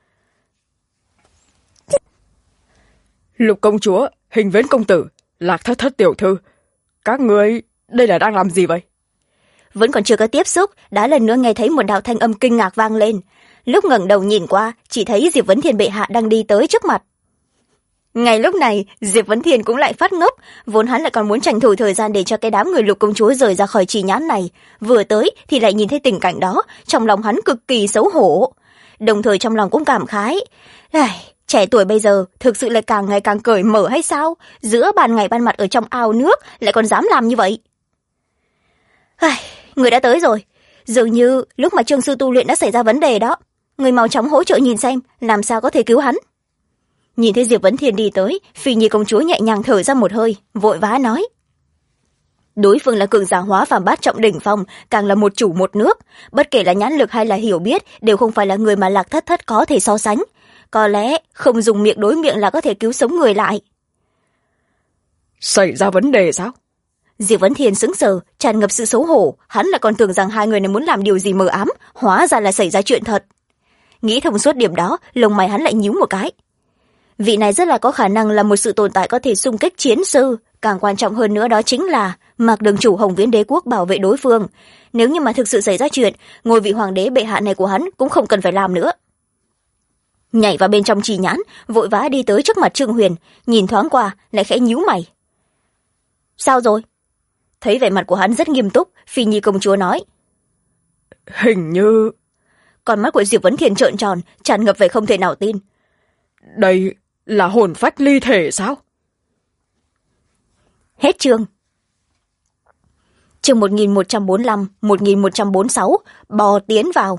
Lục công chúa, Hình Viễn công tử, Lạc thất thất tiểu thư, các ngươi đây là đang làm gì vậy? Vẫn còn chưa có tiếp xúc, đã lần nữa nghe thấy một đạo thanh âm kinh ngạc vang lên. Lúc ngẩng đầu nhìn qua, chỉ thấy Diệp Vấn Thiên bệ hạ đang đi tới trước mặt. Ngay lúc này, Diệp Vấn Thiên cũng lại phát ngốc, vốn hắn lại còn muốn tranh thủ thời gian để cho cái đám người Lục công chúa rời ra khỏi trì nhãn này. Vừa tới thì lại nhìn thấy tình cảnh đó, trong lòng hắn cực kỳ xấu hổ. Đồng thời trong lòng cũng cảm khái. Trẻ tuổi bây giờ thực sự là càng ngày càng cởi mở hay sao? Giữa ban ngày ban mặt ở trong ao nước lại còn dám làm như vậy. Người đã tới rồi. Dường như lúc mà Trương sư tu luyện đã xảy ra vấn đề đó. người mau chóng hỗ trợ nhìn xem làm sao có thể cứu hắn. Nhìn thấy Diệp Vấn Thiên đi tới, Phi Nhi công chúa nhẹ nhàng thở ra một hơi, vội vã nói: đối phương là cường giả hóa phàm bát trọng đỉnh phong, càng là một chủ một nước, bất kể là nhãn lực hay là hiểu biết đều không phải là người mà Lạc Thất Thất có thể so sánh. Có lẽ không dùng miệng đối miệng là có thể cứu sống người lại. Xảy ra vấn đề sao? Diệp Vấn Thiên sững sờ, tràn ngập sự xấu hổ, hắn lại còn tưởng rằng hai người này muốn làm điều gì mờ ám, hóa ra là xảy ra chuyện thật. Nghĩ thông suốt điểm đó, lông mày hắn lại nhíu một cái. Vị này rất là có khả năng là một sự tồn tại có thể xung kích chiến sư, càng quan trọng hơn nữa đó chính là mặc đường chủ Hồng Viễn Đế quốc bảo vệ đối phương. Nếu như mà thực sự xảy ra chuyện, ngôi vị hoàng đế bệ hạ này của hắn cũng không cần phải làm nữa. Nhảy vào bên trong trì nhãn, vội vã đi tới trước mặt Trương Huyền, nhìn thoáng qua lại khẽ nhíu mày. Sao rồi? Thấy vẻ mặt của hắn rất nghiêm túc, Phi Nhi công chúa nói: hình như... Con mắt của Diệp Vấn Thiên trợn tròn, tràn ngập vẻ không thể nào tin. Đây là hồn phách ly thể sao? Hết chương. Chương 1145, 1146, bò tiến vào.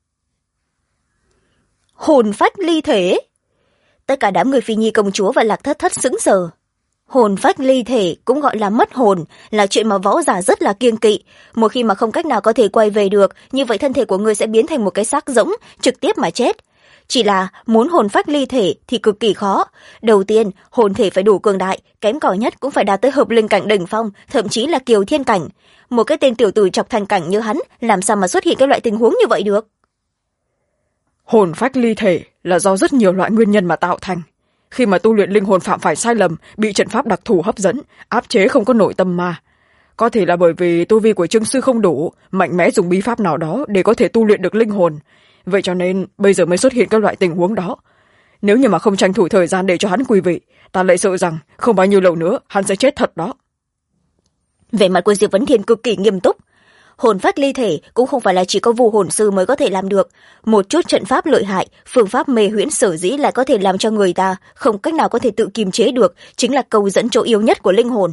Hồn phách ly thể? Tất cả đám người Phi Nhi công chúa và Lạc Thất Thất sững sờ. Hồn phách ly thể cũng gọi là mất hồn, là chuyện mà võ giả rất là kiêng kỵ. Một khi mà không cách nào có thể quay về được, như vậy thân thể của ngươi sẽ biến thành một cái xác rỗng, trực tiếp mà chết. Chỉ là muốn hồn phách ly thể thì cực kỳ khó. Đầu tiên, hồn thể phải đủ cường đại, kém cỏi nhất cũng phải đạt tới hợp linh cảnh đỉnh phong, thậm chí là kiều thiên cảnh. Một cái tên tiểu tử chọc thành cảnh như hắn, làm sao mà xuất hiện cái loại tình huống như vậy được? Hồn phách ly thể là do rất nhiều loại nguyên nhân mà tạo thành. Khi mà tu luyện linh hồn phạm phải sai lầm, bị trận pháp đặc thù hấp dẫn, áp chế không có nội tâm ma. Có thể là bởi vì tu vi của Trương sư không đủ, mạnh mẽ dùng bí pháp nào đó để có thể tu luyện được linh hồn. Vậy cho nên bây giờ mới xuất hiện các loại tình huống đó. Nếu như mà không tranh thủ thời gian để cho hắn quy vị, ta lại sợ rằng không bao nhiêu lâu nữa hắn sẽ chết thật đó. Vẻ mặt của Diệp Vấn Thiên cực kỳ nghiêm túc. Hồn phách ly thể cũng không phải là chỉ có vu hồn sư mới có thể làm được. Một chút trận pháp lợi hại, phương pháp mê huyễn sở dĩ lại có thể làm cho người ta không cách nào có thể tự kiềm chế được, chính là câu dẫn chỗ yếu nhất của linh hồn.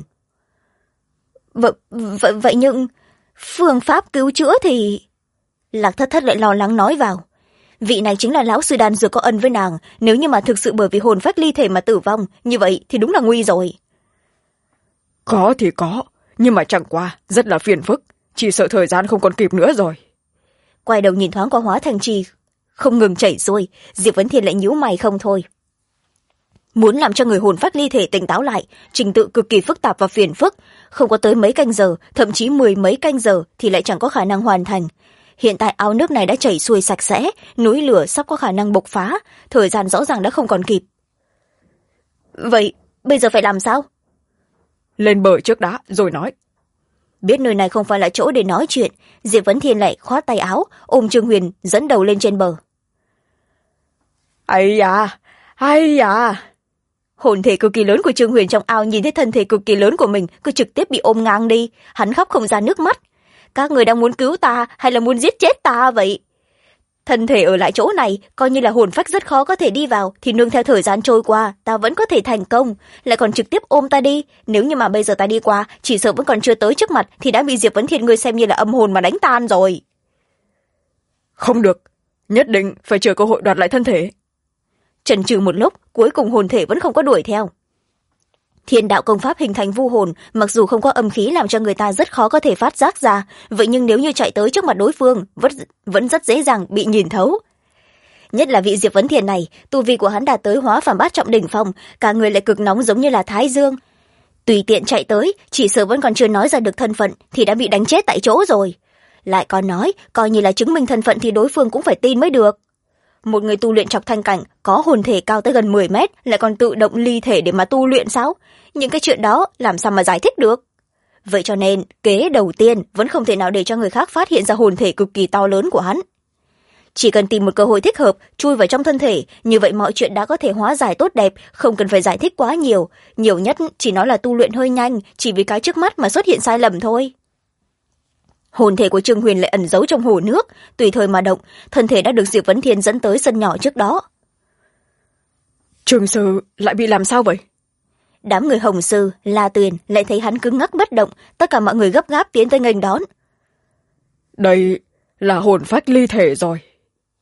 Vậy nhưng phương pháp cứu chữa thì... Lạc Thất Thất lại lo lắng nói vào. Vị này chính là lão sư đan dược có ân với nàng, nếu như mà thực sự bởi vì hồn phách ly thể mà tử vong, như vậy thì đúng là nguy rồi. Có thì có, nhưng mà chẳng qua rất là phiền phức, chỉ sợ thời gian không còn kịp nữa rồi. Quay đầu nhìn thoáng qua hóa thành trì không ngừng chảy xuôi, Diệp Vấn Thiên lại nhíu mày không thôi. Muốn làm cho người hồn phách ly thể tỉnh táo lại, trình tự cực kỳ phức tạp và phiền phức, không có tới mấy canh giờ, thậm chí 10 mấy canh giờ thì lại chẳng có khả năng hoàn thành. Hiện tại ao nước này đã chảy xuôi sạch sẽ, núi lửa sắp có khả năng bộc phá, thời gian rõ ràng đã không còn kịp. Vậy bây giờ phải làm sao? Lên bờ trước đã rồi nói. Biết nơi này không phải là chỗ để nói chuyện, Diệp Vấn Thiên lại khoát tay áo, ôm Trương Huyền dẫn đầu lên trên bờ. Ây da. Hồn thể cực kỳ lớn của Trương Huyền trong ao nhìn thấy thân thể cực kỳ lớn của mình cứ trực tiếp bị ôm ngang đi, hắn khóc không ra nước mắt. Các người đang muốn cứu ta hay là muốn giết chết ta vậy? Thân thể ở lại chỗ này, coi như là hồn phách rất khó có thể đi vào, thì nương theo thời gian trôi qua, ta vẫn có thể thành công, lại còn trực tiếp ôm ta đi. Nếu như mà bây giờ ta đi qua, chỉ sợ vẫn còn chưa tới trước mặt, thì đã bị Diệp Vấn Thiên ngươi xem như là âm hồn mà đánh tan rồi. Không được, nhất định phải chờ cơ hội đoạt lại thân thể. Chần chừ một lúc, cuối cùng hồn thể vẫn không có đuổi theo. Thiên đạo công pháp hình thành vu hồn, mặc dù không có âm khí làm cho người ta rất khó có thể phát giác ra, vậy nhưng nếu như chạy tới trước mặt đối phương, vẫn rất dễ dàng bị nhìn thấu. Nhất là vị Diệp Vấn Thiên này, tu vi của hắn đạt tới hóa phàm bát trọng đỉnh phong, cả người lại cực nóng giống như là thái dương. Tùy tiện chạy tới, chỉ sợ vẫn còn chưa nói ra được thân phận thì đã bị đánh chết tại chỗ rồi. Lại còn nói, coi như là chứng minh thân phận thì đối phương cũng phải tin mới được. Một người tu luyện trọc thanh cảnh có hồn thể cao tới gần 10 mét lại còn tự động ly thể để mà tu luyện sao? Những cái chuyện đó làm sao mà giải thích được? Vậy cho nên kế đầu tiên vẫn không thể nào để cho người khác phát hiện ra hồn thể cực kỳ to lớn của hắn. Chỉ cần tìm một cơ hội thích hợp chui vào trong thân thể, như vậy mọi chuyện đã có thể hóa giải tốt đẹp, không cần phải giải thích quá nhiều. Nhiều nhất chỉ nói là tu luyện hơi nhanh, chỉ vì cái trước mắt mà xuất hiện sai lầm thôi. Hồn thể của Trương Huyền lại ẩn giấu trong hồ nước, tùy thời mà động, thân thể đã được Diệp Vấn Thiên dẫn tới sân nhỏ trước đó. Trương sư lại bị làm sao vậy? Đám người Hồng Sư, La Tuyền lại thấy hắn cứng ngắc bất động, tất cả mọi người gấp gáp tiến tới nghênh đón. Đây là hồn phách ly thể rồi.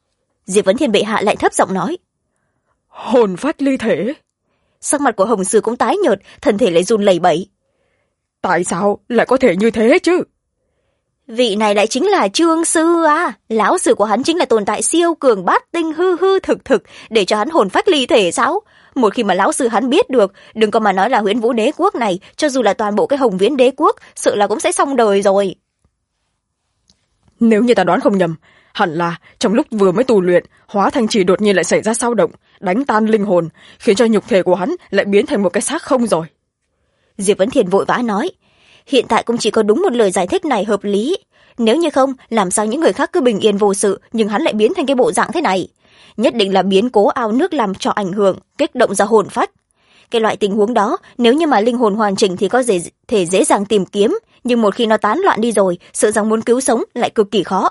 Diệp Vấn Thiên bệ hạ lại thấp giọng nói. Hồn phách ly thể? Sắc mặt của Hồng Sư cũng tái nhợt, thân thể lại run lẩy bẩy. Tại sao lại có thể như thế chứ? Vị này lại chính là Trương Sư à, lão sư của hắn chính là tồn tại siêu cường bát tinh hư hư thực để cho hắn hồn phách ly thể sao? Một khi mà lão sư hắn biết được, đừng có mà nói là Huyễn Vũ Đế quốc này, cho dù là toàn bộ cái Hồng Viễn Đế quốc, sợ là cũng sẽ xong đời rồi. Nếu như ta đoán không nhầm, hẳn là trong lúc vừa mới tu luyện, Hóa Thành Trì đột nhiên lại xảy ra dao động, đánh tan linh hồn, khiến cho nhục thể của hắn lại biến thành một cái xác không rồi. Diệp Vấn Thiên vội vã nói, hiện tại cũng chỉ có đúng một lời giải thích này hợp lý. Nếu như không, làm sao những người khác cứ bình yên vô sự, nhưng hắn lại biến thành cái bộ dạng thế này? Nhất định là biến cố ao nước làm cho ảnh hưởng, kích động ra hồn phách. Cái loại tình huống đó, nếu như mà linh hồn hoàn chỉnh thì có thể dễ dàng tìm kiếm, nhưng một khi nó tán loạn đi rồi, sợ rằng muốn cứu sống lại cực kỳ khó.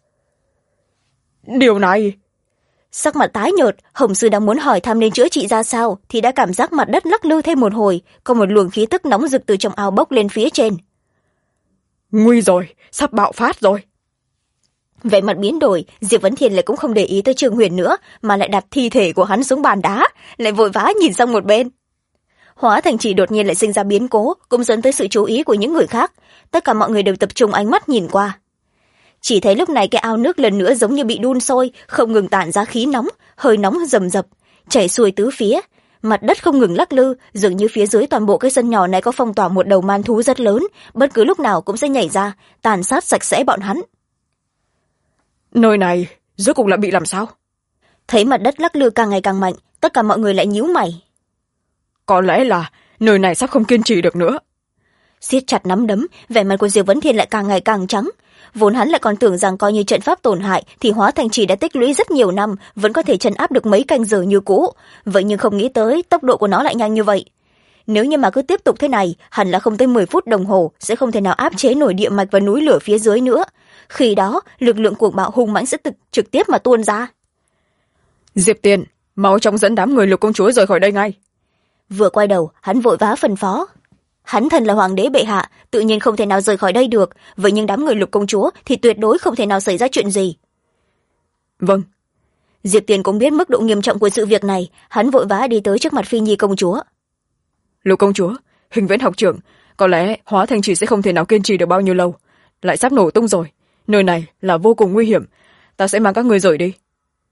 Điều này... Sắc mặt tái nhợt, Hồng Sư đang muốn hỏi thăm nên chữa trị ra sao, thì đã cảm giác mặt đất lắc lư thêm một hồi, có một luồng khí tức nóng rực từ trong ao bốc lên phía trên. Nguy rồi, sắp bạo phát rồi. Vẻ mặt biến đổi, Diệp Vấn Thiên lại cũng không để ý tới Trương Huyền nữa, mà lại đặt thi thể của hắn xuống bàn đá, lại vội vã nhìn sang một bên. Hóa Thành Trì đột nhiên lại sinh ra biến cố, cũng dẫn tới sự chú ý của những người khác. Tất cả mọi người đều tập trung ánh mắt nhìn qua. Chỉ thấy lúc này cái ao nước lần nữa giống như bị đun sôi, không ngừng tản ra khí nóng, hơi nóng rầm rập, chảy xuôi tứ phía. Mặt đất không ngừng lắc lư, dường như phía dưới toàn bộ cái sân nhỏ này có phong tỏa một đầu man thú rất lớn, bất cứ lúc nào cũng sẽ nhảy ra, tàn sát sạch sẽ bọn hắn. Nơi này rốt cuộc là bị làm sao? Thấy mặt đất lắc lư càng ngày càng mạnh, tất cả mọi người lại nhíu mày. Có lẽ là nơi này sắp không kiên trì được nữa. Siết chặt nắm đấm, vẻ mặt của Diệp Vấn Thiên lại càng ngày càng trắng. Vốn hắn lại còn tưởng rằng coi như trận pháp tổn hại thì Hóa Thành Trì đã tích lũy rất nhiều năm, vẫn có thể trấn áp được mấy canh giờ như cũ. Vậy nhưng không nghĩ tới tốc độ của nó lại nhanh như vậy. Nếu như mà cứ tiếp tục thế này, hẳn là không tới 10 phút đồng hồ sẽ không thể nào áp chế nổi địa mạch và núi lửa phía dưới nữa. Khi đó, lực lượng cuồng bạo hung mãnh sẽ trực tiếp mà tuôn ra. Diệp Tiền, mau chóng dẫn đám người Lục công chúa rời khỏi đây ngay. Vừa quay đầu, hắn vội vã phân phó. Hắn thân là hoàng đế bệ hạ, tự nhiên không thể nào rời khỏi đây được, vậy nhưng đám người Lục công chúa thì tuyệt đối không thể nào xảy ra chuyện gì. Vâng. Diệp Tiền cũng biết mức độ nghiêm trọng của sự việc này, hắn vội vã đi tới trước mặt Phi Nhi công chúa. Lục công chúa, Hình Viễn học trưởng, có lẽ Hóa Thành Trì sẽ không thể nào kiên trì được bao nhiêu lâu, lại sắp nổ tung rồi. Nơi này là vô cùng nguy hiểm, ta sẽ mang các người rời đi.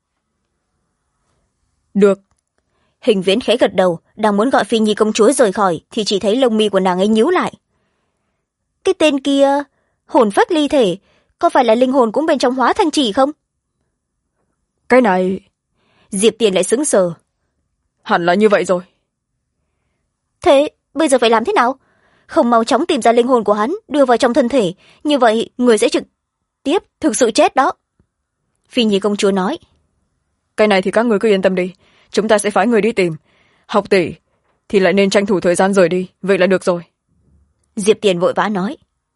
Được. Hình Viễn khẽ gật đầu, đang muốn gọi Phi Nhi công chúa rời khỏi thì chỉ thấy lông mi của nàng ấy nhíu lại. Cái tên kia, hồn phách ly thể, có phải là linh hồn cũng bên trong Hóa Thành Trì không? Cái này... Diệp Tiền lại sững sờ. Hẳn là như vậy rồi. Thế bây giờ phải làm thế nào? Không mau chóng tìm ra linh hồn của hắn, đưa vào trong thân thể, như vậy người sẽ trực tiếp thực sự chết đó. Phi Nhi công chúa nói. Cái này thì các người cứ yên tâm đi, chúng ta sẽ phái người đi tìm. Học tỷ thì lại nên tranh thủ thời gian rời đi, vậy là được rồi. Diệp Tiền vội vã nói.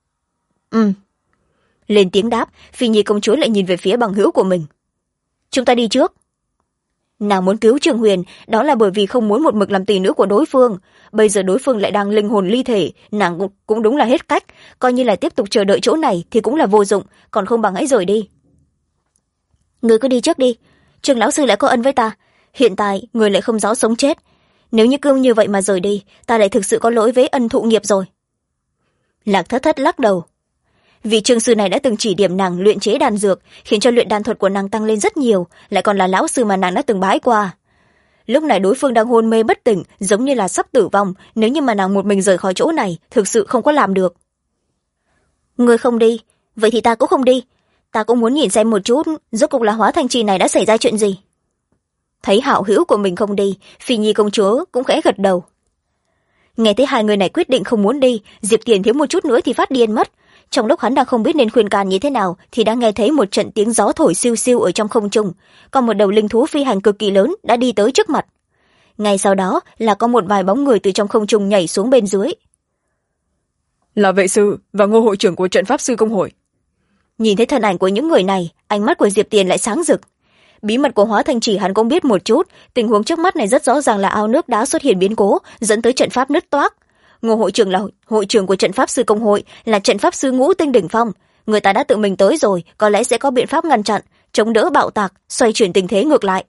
Lên tiếng đáp, Phi Nhi công chúa lại nhìn về phía bằng hữu của mình. Chúng ta đi trước. Nàng muốn cứu Trương Huyền, đó là bởi vì không muốn một mực làm tỷ nữ của đối phương. Bây giờ đối phương lại đang linh hồn ly thể, nàng cũng đúng là hết cách. Coi như là tiếp tục chờ đợi chỗ này thì cũng là vô dụng, còn không bằng hãy rời đi. Người cứ đi trước đi, Trương lão sư lại có ân với ta. Hiện tại, người lại không rõ sống chết. Nếu như cứ như vậy mà rời đi, ta lại thực sự có lỗi với ân thụ nghiệp rồi. Lạc Thất Thất lắc đầu. Vị Trương sư này đã từng chỉ điểm nàng luyện chế đan dược, khiến cho luyện đan thuật của nàng tăng lên rất nhiều, lại còn là lão sư mà nàng đã từng bái qua. Lúc này đối phương đang hôn mê bất tỉnh, giống như là sắp tử vong, nếu như mà nàng một mình rời khỏi chỗ này, thực sự không có làm được. Người không đi, vậy thì ta cũng không đi. Ta cũng muốn nhìn xem một chút, rốt cuộc là Hóa Thành Trì này đã xảy ra chuyện gì. Thấy hảo hữu của mình không đi, Phi Nhi công chúa cũng khẽ gật đầu. Nghe thấy hai người này quyết định không muốn đi, Diệp Tiền thiếu một chút nữa thì phát điên mất. Trong lúc hắn đang không biết nên khuyên can như thế nào thì đã nghe thấy một trận tiếng gió thổi siêu siêu ở trong không trung, còn một đầu linh thú phi hành cực kỳ lớn đã đi tới trước mặt. Ngay sau đó là có một vài bóng người từ trong không trung nhảy xuống bên dưới. Là vệ sư và Ngô hội trưởng của trận pháp sư công hội. Nhìn thấy thân ảnh của những người này, ánh mắt của Diệp Tiền lại sáng rực. Bí mật của Hóa Thành Trì hắn cũng biết một chút, tình huống trước mắt này rất rõ ràng là ao nước đã xuất hiện biến cố, dẫn tới trận pháp nứt toác. Ngô hội trưởng là hội trưởng của trận pháp sư công hội, là trận pháp sư ngũ tinh đỉnh phong. Người ta đã tự mình tới rồi, có lẽ sẽ có biện pháp ngăn chặn, chống đỡ bạo tạc, xoay chuyển tình thế ngược lại.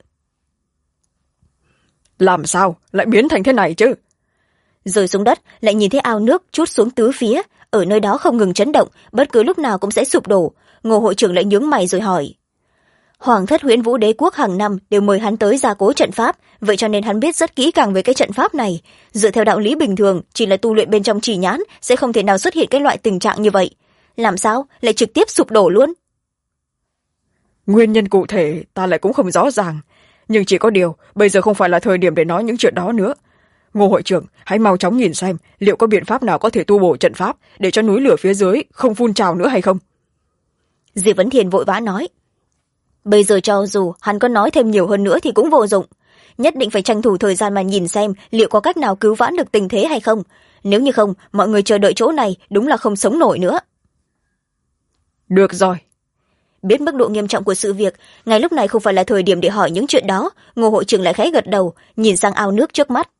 Làm sao lại biến thành thế này chứ? Rơi xuống đất, lại nhìn thấy ao nước trút xuống tứ phía, ở nơi đó không ngừng chấn động, bất cứ lúc nào cũng sẽ sụp đổ. Ngô hội trưởng lại nhướng mày rồi hỏi. Hoàng thất Huyễn Vũ Đế quốc hàng năm đều mời hắn tới gia cố trận pháp, vậy cho nên hắn biết rất kỹ càng về cái trận pháp này. Dựa theo đạo lý bình thường, chỉ là tu luyện bên trong chỉ nhãn sẽ không thể nào xuất hiện cái loại tình trạng như vậy. Làm sao lại trực tiếp sụp đổ luôn? Nguyên nhân cụ thể ta lại cũng không rõ ràng, nhưng chỉ có điều bây giờ không phải là thời điểm để nói những chuyện đó nữa. Ngô hội trưởng, hãy mau chóng nhìn xem liệu có biện pháp nào có thể tu bổ trận pháp để cho núi lửa phía dưới không phun trào nữa hay không. Diệp Vấn Thiên vội vã nói. Bây giờ cho dù hắn có nói thêm nhiều hơn nữa thì cũng vô dụng, nhất định phải tranh thủ thời gian mà nhìn xem liệu có cách nào cứu vãn được tình thế hay không. Nếu như không, mọi người chờ đợi chỗ này đúng là không sống nổi nữa. Được rồi. Biết mức độ nghiêm trọng của sự việc, ngay lúc này không phải là thời điểm để hỏi những chuyện đó. Ngô hội trưởng lại khẽ gật đầu, nhìn sang ao nước trước mắt.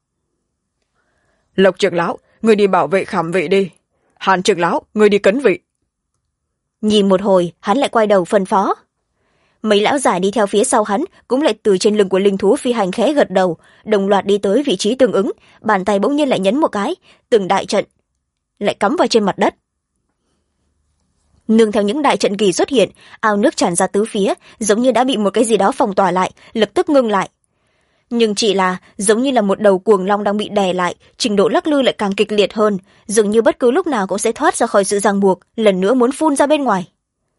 Lộc trưởng lão, người đi bảo vệ khảm vị đi. Hàn trưởng lão, người đi cấn vị. Nhìn một hồi, hắn lại quay đầu phân phó. Mấy lão già đi theo phía sau hắn cũng lại từ trên lưng của linh thú phi hành khẽ gật đầu, đồng loạt đi tới vị trí tương ứng, bàn tay bỗng nhiên lại nhấn một cái, từng đại trận lại cắm vào trên mặt đất. Nương theo những đại trận kỳ xuất hiện, ao nước tràn ra tứ phía, giống như đã bị một cái gì đó phong tỏa lại, lập tức ngưng lại. Nhưng chỉ là giống như là một đầu cuồng long đang bị đè lại, trình độ lắc lư lại càng kịch liệt hơn, dường như bất cứ lúc nào cũng sẽ thoát ra khỏi sự ràng buộc, lần nữa muốn phun ra bên ngoài.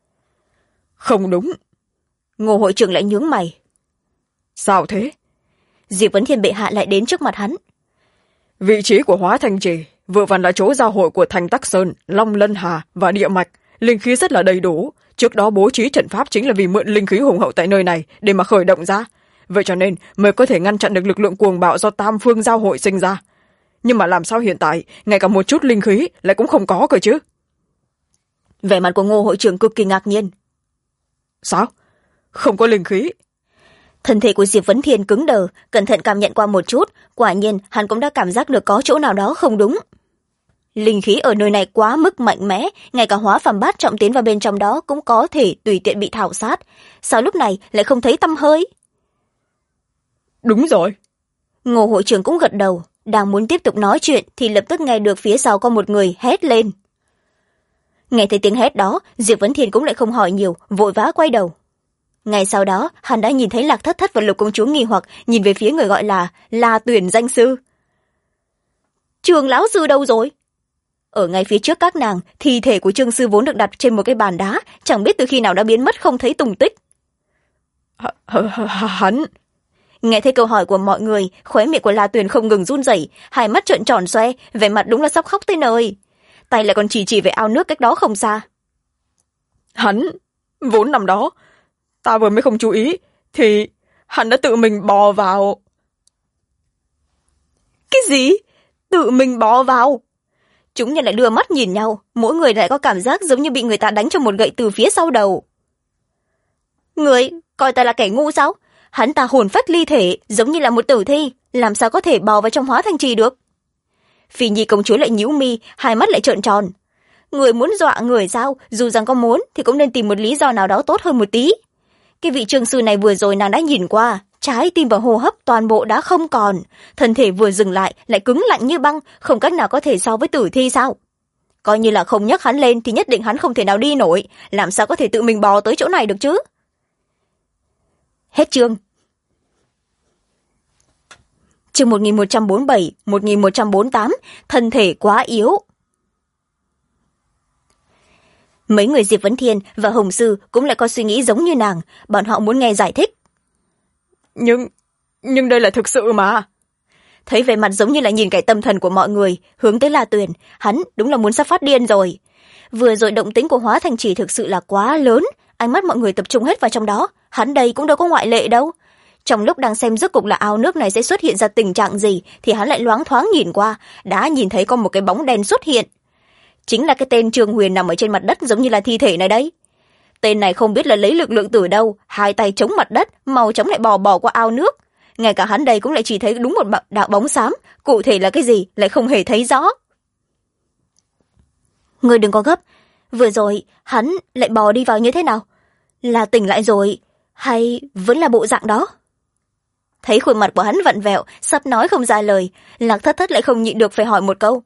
Không đúng. Ngô hội trưởng lại nhướng mày. Sao thế? Diệp Vấn Thiên bệ hạ lại đến trước mặt hắn. Vị trí của Hóa Thành Trì vừa vặn là chỗ giao hội của Thành Tắc Sơn, Long Lân Hà và Địa Mạch, linh khí rất là đầy đủ. Trước đó bố trí trận pháp chính là vì mượn linh khí hùng hậu tại nơi này để mà khởi động ra, vậy cho nên mới có thể ngăn chặn được lực lượng cuồng bạo do tam phương giao hội sinh ra. Nhưng mà làm sao hiện tại ngay cả một chút linh khí lại cũng không có cơ chứ? Vẻ mặt của Ngô hội trưởng cực kỳ ngạc nhiên. Sao? Không có linh khí? Thân thể của Diệp Vấn Thiên cứng đờ, cẩn thận cảm nhận qua một chút, quả nhiên hắn cũng đã cảm giác được có chỗ nào đó không đúng. Linh khí ở nơi này quá mức mạnh mẽ, ngay cả Hóa Phàm Bát trọng tiến vào bên trong đó cũng có thể tùy tiện bị thảo sát. Sao lúc này lại không thấy tăm hơi? Đúng rồi. Ngô hội trưởng cũng gật đầu, đang muốn tiếp tục nói chuyện thì lập tức nghe được phía sau có một người hét lên. Nghe thấy tiếng hét đó, Diệp Vấn Thiên cũng lại không hỏi nhiều, vội vã quay đầu. Ngay sau đó, hắn đã nhìn thấy Lạc Thất Thất và Lục công chúa nghi hoặc nhìn về phía người gọi là La Tuyển danh sư. Trường lão sư đâu rồi? Ở ngay phía trước các nàng, thi thể của Trương sư vốn được đặt trên một cái bàn đá, chẳng biết từ khi nào đã biến mất không thấy tung tích. Hắn... Nghe thấy câu hỏi của mọi người, khóe miệng của La Tuyền không ngừng run rẩy, hai mắt trợn tròn xoe, vẻ mặt đúng là sắp khóc tới nơi. Tay lại còn chỉ về ao nước cách đó không xa. Hắn vốn nằm đó, ta vừa mới không chú ý thì hắn đã tự mình bò vào. Cái gì? Tự mình bò vào? Chúng nhân lại đưa mắt nhìn nhau, mỗi người lại có cảm giác giống như bị người ta đánh cho một gậy từ phía sau đầu. Người coi ta là kẻ ngu sao? Hắn ta hồn phách ly thể, giống như là một tử thi, làm sao có thể bò vào trong Hóa Thành Trì được? Phi Nhi công chúa lại nhíu mi, hai mắt lại trợn tròn. Người muốn dọa người sao? Dù rằng có muốn thì cũng nên tìm một lý do nào đó tốt hơn một tí. Cái vị trương sư này vừa rồi nàng đã nhìn qua, trái tim và hô hấp toàn bộ đã không còn, thân thể vừa dừng lại lại cứng lạnh như băng, không cách nào có thể so với tử thi sao? Coi như là không nhấc hắn lên thì nhất định hắn không thể nào đi nổi, làm sao có thể tự mình bò tới chỗ này được chứ? Hết chương. Chương 1147, 1148, thân thể quá yếu. Mấy người Diệp Vấn Thiên và Hồng Sư cũng lại có suy nghĩ giống như nàng, bọn họ muốn nghe giải thích. Nhưng đây là thực sự mà. Thấy vẻ mặt giống như là nhìn cái tâm thần của mọi người, hướng tới La Tuyền, hắn đúng là muốn sắp phát điên rồi. Vừa rồi động tĩnh của Hóa Thành Trì thực sự là quá lớn, ánh mắt mọi người tập trung hết vào trong đó, hắn đây cũng đâu có ngoại lệ đâu. Trong lúc đang xem rốt cục là ao nước này sẽ xuất hiện ra tình trạng gì, thì hắn lại loáng thoáng nhìn qua, đã nhìn thấy có một cái bóng đen xuất hiện. Chính là cái tên Trương Huyền nằm ở trên mặt đất giống như là thi thể này đấy. Tên này không biết là lấy lực lượng từ đâu, hai tay chống mặt đất, mau chóng lại bò qua ao nước. Ngay cả hắn đây cũng lại chỉ thấy đúng một đạo bóng xám, cụ thể là cái gì lại không hề thấy rõ. Ngươi đừng có gấp, vừa rồi hắn lại bò đi vào như thế nào? Là tỉnh lại rồi, Hay vẫn là bộ dạng đó? Thấy khuôn mặt của hắn vặn vẹo, sắp nói không ra lời, Lạc Thất Thất lại không nhịn được phải hỏi một câu.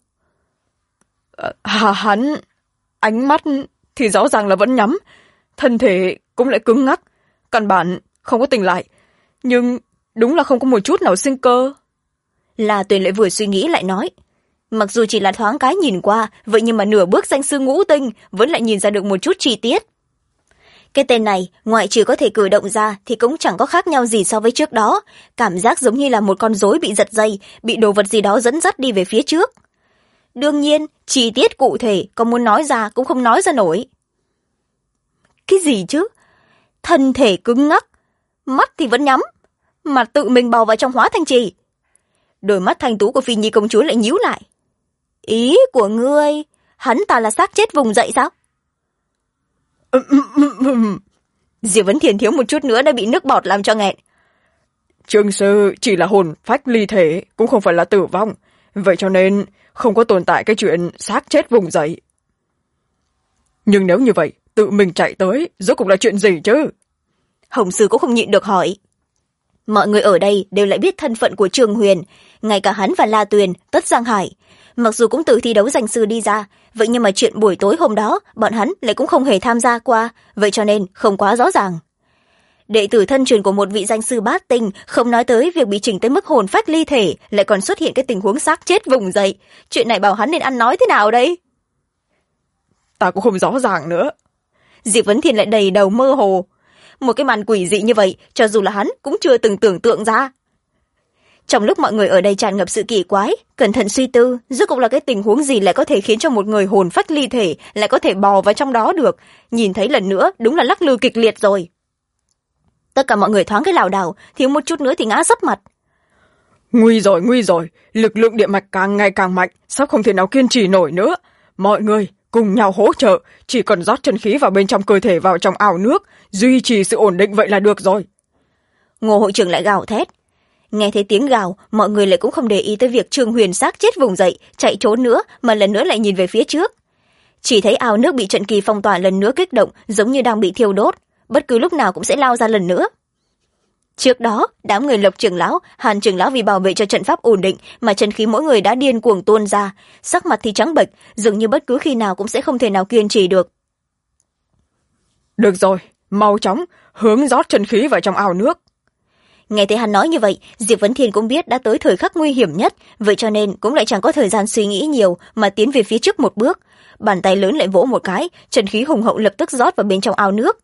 Hắn, ánh mắt thì rõ ràng là vẫn nhắm, thân thể cũng lại cứng ngắc, căn bản không có tỉnh lại, nhưng đúng là không có một chút nào sinh cơ. La Tuyền lại vừa suy nghĩ lại nói, mặc dù chỉ là thoáng cái nhìn qua, vậy nhưng mà nửa bước danh sư ngũ tinh vẫn lại nhìn ra được một chút chi tiết. Cái tên này, ngoại trừ có thể cử động ra thì cũng chẳng có khác nhau gì so với trước đó, cảm giác giống như là một con rối bị giật dây, bị đồ vật gì đó dẫn dắt đi về phía trước. Đương nhiên, chi tiết cụ thể có muốn nói ra cũng không nói ra nổi. Cái gì chứ? Thân thể cứng ngắc, mắt thì vẫn nhắm, mà tự mình bò vào trong hóa thanh trì. Đôi mắt thanh tú của Phi Nhi công chúa lại nhíu lại. Ý của ngươi, hắn ta là xác chết vùng dậy sao? Diệp Vấn Thiền thiếu một chút nữa đã bị nước bọt làm cho nghẹn. Trương sư chỉ là hồn phách ly thể, cũng không phải là tử vong, vậy cho nên không có tồn tại cái chuyện xác chết vùng dậy. Nhưng nếu như vậy, tự mình chạy tới, rốt cuộc là chuyện gì chứ? Hồng sư cũng không nhịn được hỏi. Mọi người ở đây đều lại biết thân phận của Trương Huyền, ngay cả hắn và La Tuyền, Tất Giang Hải. Mặc dù cũng từ thi đấu danh sư đi ra, vậy nhưng mà chuyện buổi tối hôm đó, bọn hắn lại cũng không hề tham gia qua, vậy cho nên không quá rõ ràng. Đệ tử thân truyền của một vị danh sư bát tinh, không nói tới việc bị chỉnh tới mức hồn phách ly thể, lại còn xuất hiện cái tình huống xác chết vùng dậy. Chuyện này bảo hắn nên ăn nói thế nào đây? Ta cũng không rõ ràng nữa. Diệp Vấn Thiên lại đầy đầu mơ hồ. Một cái màn quỷ dị như vậy, cho dù là hắn cũng chưa từng tưởng tượng ra. Trong lúc mọi người ở đây tràn ngập sự kỳ quái, cẩn thận suy tư, rốt cuộc là cái tình huống gì lại có thể khiến cho một người hồn phách ly thể lại có thể bò vào trong đó được. Nhìn thấy lần nữa, đúng là lắc lư kịch liệt rồi. Tất cả mọi người thoáng cái lảo đảo, thiếu một chút nữa thì ngã sấp mặt. Nguy rồi, lực lượng địa mạch càng ngày càng mạnh, sắp không thể nào kiên trì nổi nữa. Mọi người cùng nhau hỗ trợ, chỉ cần rót chân khí vào bên trong cơ thể vào trong ao nước, duy trì sự ổn định vậy là được rồi. Ngô hội trưởng lại gào thét. Nghe thấy tiếng gào, mọi người lại cũng không để ý tới việc Trương Huyền xác chết vùng dậy, chạy trốn nữa, mà lần nữa lại nhìn về phía trước. Chỉ thấy ao nước bị trận kỳ phong tỏa lần nữa kích động, giống như đang bị thiêu đốt, bất cứ lúc nào cũng sẽ lao ra lần nữa. Trước đó, đám người Lộc trưởng lão, Hàn trưởng lão vì bảo vệ cho trận pháp ổn định mà chân khí mỗi người đã điên cuồng tuôn ra, sắc mặt thì trắng bệch, dường như bất cứ khi nào cũng sẽ không thể nào kiên trì được. Được rồi, mau chóng hướng rót chân khí vào trong ao nước. Nghe thấy hắn nói như vậy, Diệp Vấn Thiên cũng biết đã tới thời khắc nguy hiểm nhất, vậy cho nên cũng lại chẳng có thời gian suy nghĩ nhiều mà tiến về phía trước một bước. Bàn tay lớn lại vỗ một cái, chân khí hùng hậu lập tức rót vào bên trong ao nước.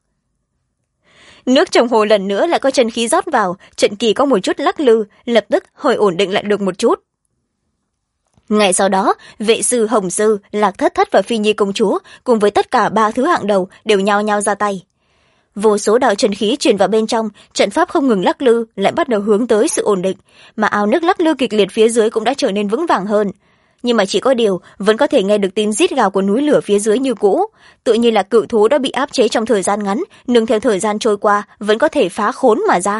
Nước trong hồ lần nữa lại có chân khí rót vào, trận kỳ có một chút lắc lư, lập tức hồi ổn định lại được một chút. Ngày sau đó, vệ sư, Hồng sư, Lạc Thất Thất và Phi Nhi công chúa cùng với tất cả 3 thứ hạng đầu đều nhao nhao ra tay. Vô số đạo chân khí truyền vào bên trong, trận pháp không ngừng lắc lư, lại bắt đầu hướng tới sự ổn định, mà ao nước lắc lư kịch liệt phía dưới cũng đã trở nên vững vàng hơn. Nhưng mà chỉ có điều, vẫn có thể nghe được tiếng rít gào của núi lửa phía dưới như cũ, tự như là cự thú đã bị áp chế trong thời gian ngắn, nương theo thời gian trôi qua, vẫn có thể phá khốn mà ra.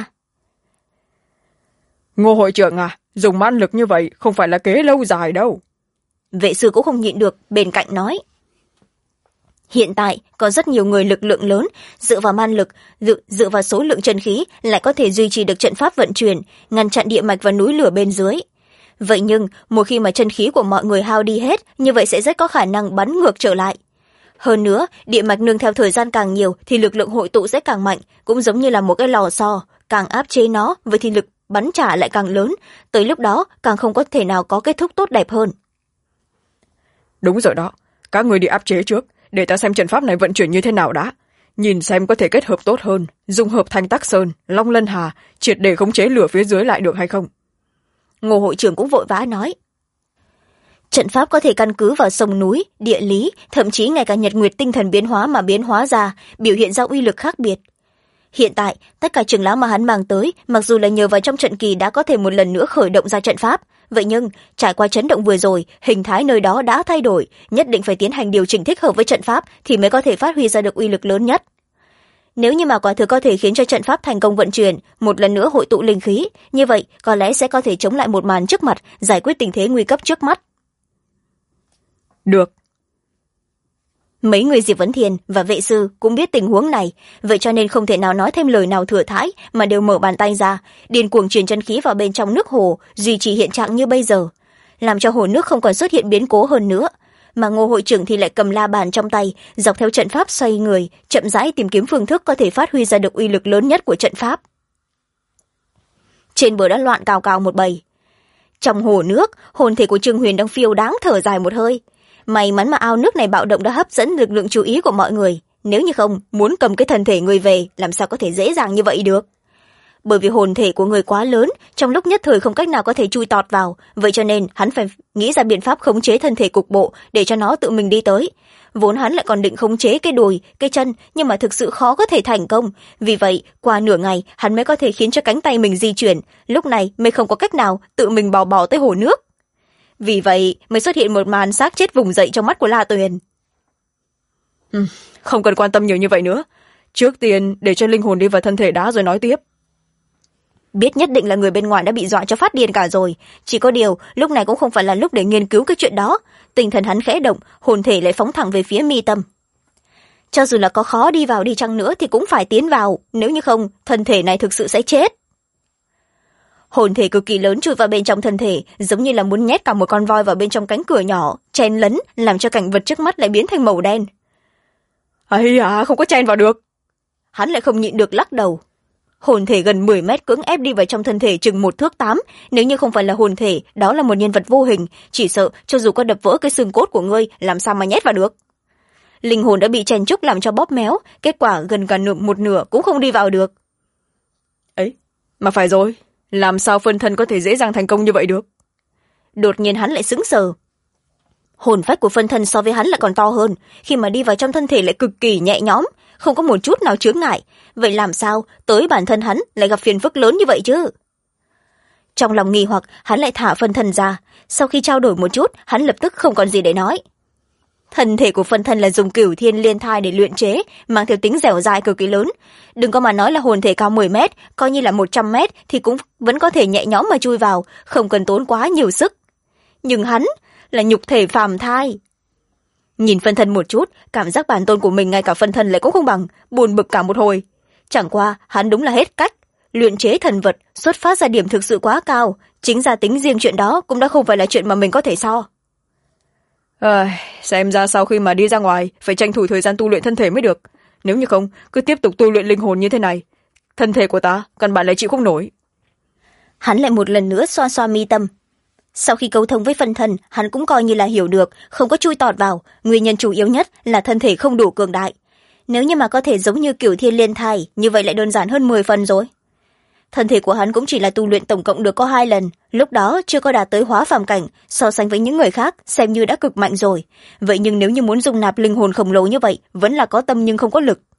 Ngô hội trưởng à, dùng man lực như vậy không phải là kế lâu dài đâu. Vệ sư cũng không nhịn được, bên cạnh nói. Hiện tại, có rất nhiều người lực lượng lớn, dựa vào man lực, dựa vào số lượng chân khí, lại có thể duy trì được trận pháp vận chuyển, ngăn chặn địa mạch và núi lửa bên dưới. Vậy nhưng, một khi mà chân khí của mọi người hao đi hết, như vậy sẽ rất có khả năng bắn ngược trở lại. Hơn nữa, địa mạch nương theo thời gian càng nhiều thì lực lượng hội tụ sẽ càng mạnh, cũng giống như là một cái lò xo, càng áp chế nó, vậy thì lực bắn trả lại càng lớn, tới lúc đó càng không có thể nào có kết thúc tốt đẹp hơn. Đúng rồi đó, các người đi áp chế trước, để ta xem trận pháp này vận chuyển như thế nào đã. Nhìn xem có thể kết hợp tốt hơn, dung hợp Thanh Tắc Sơn, Long Lân Hà, triệt để khống chế lửa phía dưới lại được hay không. Ngô hội trưởng cũng vội vã nói. Trận pháp có thể căn cứ vào sông núi, địa lý, thậm chí ngay cả nhật nguyệt tinh thần biến hóa mà biến hóa ra, biểu hiện ra uy lực khác biệt. Hiện tại, tất cả trưởng lão mà hắn mang tới, mặc dù là nhờ vào trong trận kỳ đã có thể một lần nữa khởi động ra trận pháp, vậy nhưng, trải qua chấn động vừa rồi, hình thái nơi đó đã thay đổi, nhất định phải tiến hành điều chỉnh thích hợp với trận pháp thì mới có thể phát huy ra được uy lực lớn nhất. Nếu như mà quả thực có thể khiến cho trận pháp thành công vận chuyển, một lần nữa hội tụ linh khí, như vậy có lẽ sẽ có thể chống lại một màn trước mặt, giải quyết tình thế nguy cấp trước mắt. Được. Mấy người Diệp Vấn Thiên và vệ sư cũng biết tình huống này, vậy cho nên không thể nào nói thêm lời nào thừa thãi, mà đều mở bàn tay ra điên cuồng truyền chân khí vào bên trong nước hồ, duy trì hiện trạng như bây giờ, làm cho hồ nước không còn xuất hiện biến cố hơn nữa. Mà Ngô hội trưởng thì lại cầm la bàn trong tay, dọc theo trận pháp xoay người, chậm rãi tìm kiếm phương thức có thể phát huy ra được uy lực lớn nhất của trận pháp. Trên bờ đã loạn cào cào một bầy. Trong hồ nước, hồn thể của Trương Huyền đang phiêu đáng thở dài một hơi. May mắn mà ao nước này bạo động đã hấp dẫn lực lượng chú ý của mọi người, nếu như không, muốn cầm cái thân thể người về làm sao có thể dễ dàng như vậy được. Bởi vì hồn thể của người quá lớn, trong lúc nhất thời không cách nào có thể chui tọt vào, vậy cho nên hắn phải nghĩ ra biện pháp khống chế thân thể cục bộ để cho nó tự mình đi tới. Vốn hắn lại còn định khống chế cái đùi, cái chân, nhưng mà thực sự khó có thể thành công. Vì vậy, qua nửa ngày, hắn mới có thể khiến cho cánh tay mình di chuyển, lúc này mới không có cách nào tự mình bò tới hồ nước. Vì vậy mới xuất hiện một màn xác chết vùng dậy trong mắt của La Tuyền. Không cần quan tâm nhiều như vậy nữa. Trước tiên để cho linh hồn đi vào thân thể đã rồi nói tiếp. Biết nhất định là người bên ngoài đã bị dọa cho phát điên cả rồi, chỉ có điều lúc này cũng không phải là lúc để nghiên cứu cái chuyện đó. Tinh thần hắn khẽ động, hồn thể lại phóng thẳng về phía mi tâm. Cho dù là có khó đi vào đi chăng nữa thì cũng phải tiến vào, nếu như không thân thể này thực sự sẽ chết. Hồn thể cực kỳ lớn chui vào bên trong thân thể, giống như là muốn nhét cả một con voi vào bên trong cánh cửa nhỏ, chen lấn làm cho cảnh vật trước mắt lại biến thành màu đen. Ấy à, không có chen vào được. Hắn lại không nhịn được lắc đầu. Hồn thể gần 10 mét cưỡng ép đi vào trong thân thể chừng 1 thước 8, nếu như không phải là hồn thể, đó là một nhân vật vô hình, chỉ sợ cho dù có đập vỡ cái xương cốt của ngươi, làm sao mà nhét vào được. Linh hồn đã bị chen chúc làm cho bóp méo, kết quả gần cả một nửa cũng không đi vào được. Ấy, mà phải rồi, làm sao phân thân có thể dễ dàng thành công như vậy được? Đột nhiên hắn lại sững sờ. Hồn phách của phân thân so với hắn lại còn to hơn, khi mà đi vào trong thân thể lại cực kỳ nhẹ nhõm, không có một chút nào chướng ngại. Vậy làm sao tới bản thân hắn lại gặp phiền phức lớn như vậy chứ? Trong lòng nghi hoặc, hắn lại thả phân thân ra. Sau khi trao đổi một chút, hắn lập tức không còn gì để nói. Thân thể của phân thân là dùng Cửu Thiên Liên Thai để luyện chế, mang theo tính dẻo dai cực kỳ lớn. Đừng có mà nói là hồn thể cao 10 mét, coi như là 100 mét thì cũng vẫn có thể nhẹ nhõm mà chui vào, không cần tốn quá nhiều sức. Nhưng hắn là nhục thể phàm thai. Nhìn phân thân một chút, cảm giác bản tôn của mình ngay cả phân thân lại cũng không bằng, buồn bực cả một hồi. Chẳng qua, hắn đúng là hết cách. Luyện chế thần vật, xuất phát ra điểm thực sự quá cao, chính ra tính riêng chuyện đó cũng đã không phải là chuyện mà mình có thể so. Xem ra sau khi mà đi ra ngoài, phải tranh thủ thời gian tu luyện thân thể mới được. Nếu như không, cứ tiếp tục tu luyện linh hồn như thế này, thân thể của ta căn bản lại chịu không nổi. Hắn lại một lần nữa xoa xoa mi tâm. Sau khi câu thông với phân thân, hắn cũng coi như là hiểu được, không có chui tọt vào, nguyên nhân chủ yếu nhất là thân thể không đủ cường đại. Nếu như mà có thể giống như Cửu Thiên Liên Thai, như vậy lại đơn giản hơn 10 phần rồi. Thân thể của hắn cũng chỉ là tu luyện tổng cộng được có 2 lần, lúc đó chưa có đạt tới hóa phàm cảnh, so sánh với những người khác xem như đã cực mạnh rồi. Vậy nhưng nếu như muốn dung nạp linh hồn khổng lồ như vậy, vẫn là có tâm nhưng không có lực.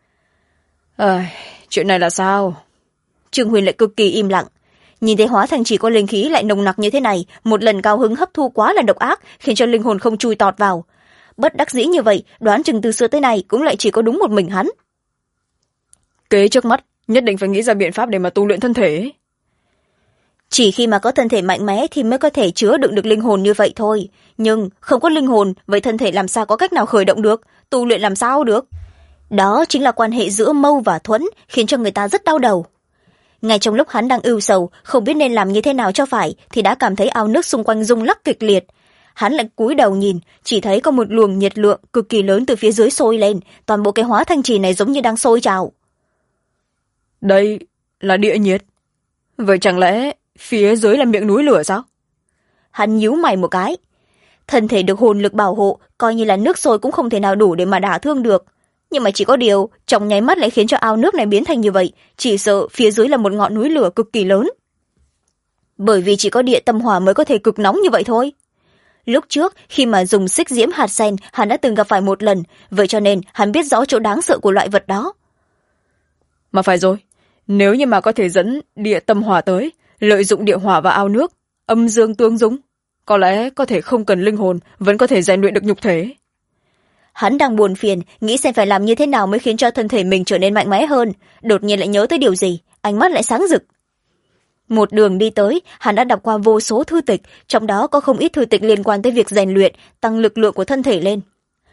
Chuyện này là sao? Trương Huyền lại cực kỳ im lặng. Nhìn thấy hóa thành chỉ có linh khí lại nồng nặc như thế này, một lần cao hứng hấp thu quá là độc ác, khiến cho linh hồn không chui tọt vào. Bất đắc dĩ như vậy, đoán chừng từ xưa tới nay cũng lại chỉ có đúng một mình hắn. Kế trước mắt, nhất định phải nghĩ ra biện pháp để mà tu luyện thân thể. Chỉ khi mà có thân thể mạnh mẽ thì mới có thể chứa đựng được linh hồn như vậy thôi. Nhưng không có linh hồn, vậy thân thể làm sao có cách nào khởi động được, tu luyện làm sao được? Đó chính là quan hệ giữa Mâu và Thuẫn, khiến cho người ta rất đau đầu. Ngay trong lúc hắn đang ưu sầu, không biết nên làm như thế nào cho phải, thì đã cảm thấy ao nước xung quanh rung lắc kịch liệt. Hắn lại cúi đầu nhìn, chỉ thấy có một luồng nhiệt lượng cực kỳ lớn từ phía dưới sôi lên, toàn bộ cái hóa thanh trì này giống như đang sôi trào. Đây là địa nhiệt. Vậy chẳng lẽ phía dưới là miệng núi lửa sao? Hắn nhíu mày một cái. Thân thể được hồn lực bảo hộ, coi như là nước sôi cũng không thể nào đủ để mà đả thương được. Nhưng mà chỉ có điều, trong nháy mắt lại khiến cho ao nước này biến thành như vậy, chỉ sợ phía dưới là một ngọn núi lửa cực kỳ lớn. Bởi vì chỉ có địa tâm hỏa mới có thể cực nóng như vậy thôi. Lúc trước, khi mà dùng xích diễm hạt sen, hắn đã từng gặp phải một lần, vậy cho nên hắn biết rõ chỗ đáng sợ của loại vật đó. Mà phải rồi, nếu như mà có thể dẫn địa tâm hỏa tới, lợi dụng địa hỏa vào ao nước, âm dương tương dung, có lẽ có thể không cần linh hồn, vẫn có thể rèn luyện được nhục thể. Hắn đang buồn phiền, nghĩ xem phải làm như thế nào mới khiến cho thân thể mình trở nên mạnh mẽ hơn, đột nhiên lại nhớ tới điều gì, ánh mắt lại sáng rực. Một đường đi tới, hắn đã đọc qua vô số thư tịch, trong đó có không ít thư tịch liên quan tới việc rèn luyện, tăng lực lượng của thân thể lên.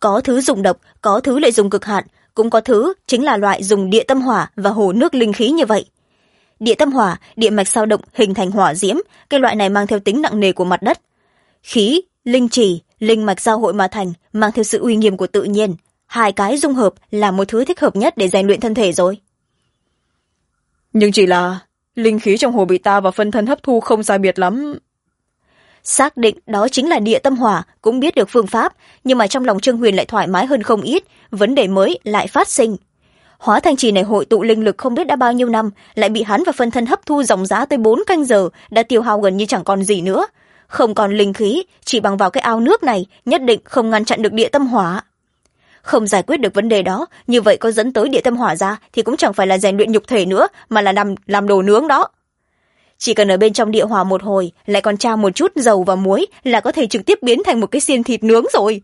có thứ dùng độc, có thứ lại dùng cực hạn, cũng có thứ chính là loại dùng địa tâm hỏa và hồ nước linh khí như vậy. Địa tâm hỏa, địa mạch sao động hình thành hỏa diễm, cái loại này mang theo tính nặng nề của mặt đất. Khí, linh chỉ, linh mạch giao hội mà thành, mang theo sự uy nghiêm của tự nhiên. Hai cái dung hợp là một thứ thích hợp nhất để rèn luyện thân thể rồi. Nhưng chỉ là linh khí trong hồ bị ta và phân thân hấp thu không sai biệt lắm. Xác định đó chính là địa tâm hỏa, cũng biết được phương pháp, nhưng mà trong lòng Trương Huyền lại thoải mái hơn không ít, vấn đề mới lại phát sinh. Hóa thành trì này hội tụ linh lực không biết đã bao nhiêu năm, lại bị hắn và phân thân hấp thu dòng giá tới 4 canh giờ, đã tiêu hao gần như chẳng còn gì nữa. Không còn linh khí, chỉ bằng vào cái ao nước này, nhất định không ngăn chặn được địa tâm hỏa. Không giải quyết được vấn đề đó, như vậy có dẫn tới địa tâm hỏa ra thì cũng chẳng phải là rèn luyện nhục thể nữa, mà là làm đồ nướng đó. Chỉ cần ở bên trong địa hỏa một hồi, lại còn tra một chút dầu và muối là có thể trực tiếp biến thành một cái xiên thịt nướng rồi.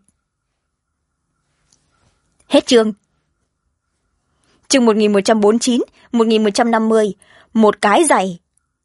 Hết chương. Chương 1149, 1150, một cái giày.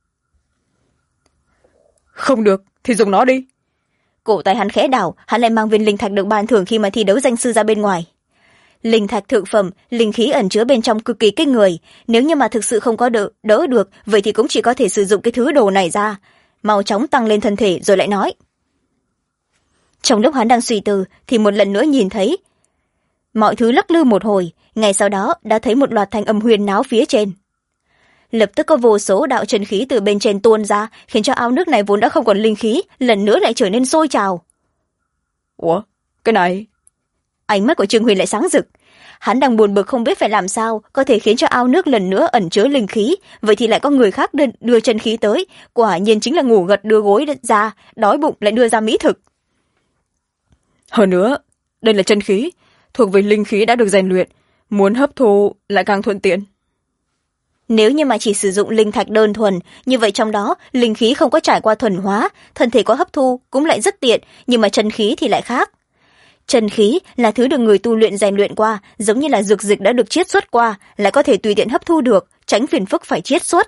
Không được, thì dùng nó đi. Cổ tay hắn khẽ đảo, hắn lại mang viên linh thạch được ban thưởng khi mà thi đấu danh sư ra bên ngoài. Linh thạch thượng phẩm, linh khí ẩn chứa bên trong cực kỳ kinh người, nếu như mà thực sự không có đỡ được, vậy thì cũng chỉ có thể sử dụng cái thứ đồ này ra. Mau chóng tăng lên thân thể rồi lại nói. Trong lúc hắn đang suy tư thì một lần nữa nhìn thấy mọi thứ lắc lư một hồi, ngay sau đó đã thấy một loạt thanh âm huyền náo phía trên. Lập tức có vô số đạo chân khí từ bên trên tuôn ra, khiến cho ao nước này vốn đã không còn linh khí, lần nữa lại trở nên sôi trào. Ủa, cái này... Ánh mắt của Trương Huyền lại sáng rực. Hắn đang buồn bực không biết phải làm sao có thể khiến cho ao nước lần nữa ẩn chứa linh khí, vậy thì lại có người khác đưa chân khí tới, quả nhiên chính là ngủ gật đưa gối ra, đói bụng lại đưa ra mỹ thực. Hơn nữa, đây là chân khí, thuộc về linh khí đã được rèn luyện, muốn hấp thu lại càng thuận tiện. Nếu như mà chỉ sử dụng linh thạch đơn thuần, như vậy trong đó linh khí không có trải qua thuần hóa, thân thể có hấp thu cũng lại rất tiện, nhưng mà chân khí thì lại khác. Chân khí là thứ được người tu luyện rèn luyện qua, giống như là dược dịch đã được chiết xuất qua, lại có thể tùy tiện hấp thu được, tránh phiền phức phải chiết xuất.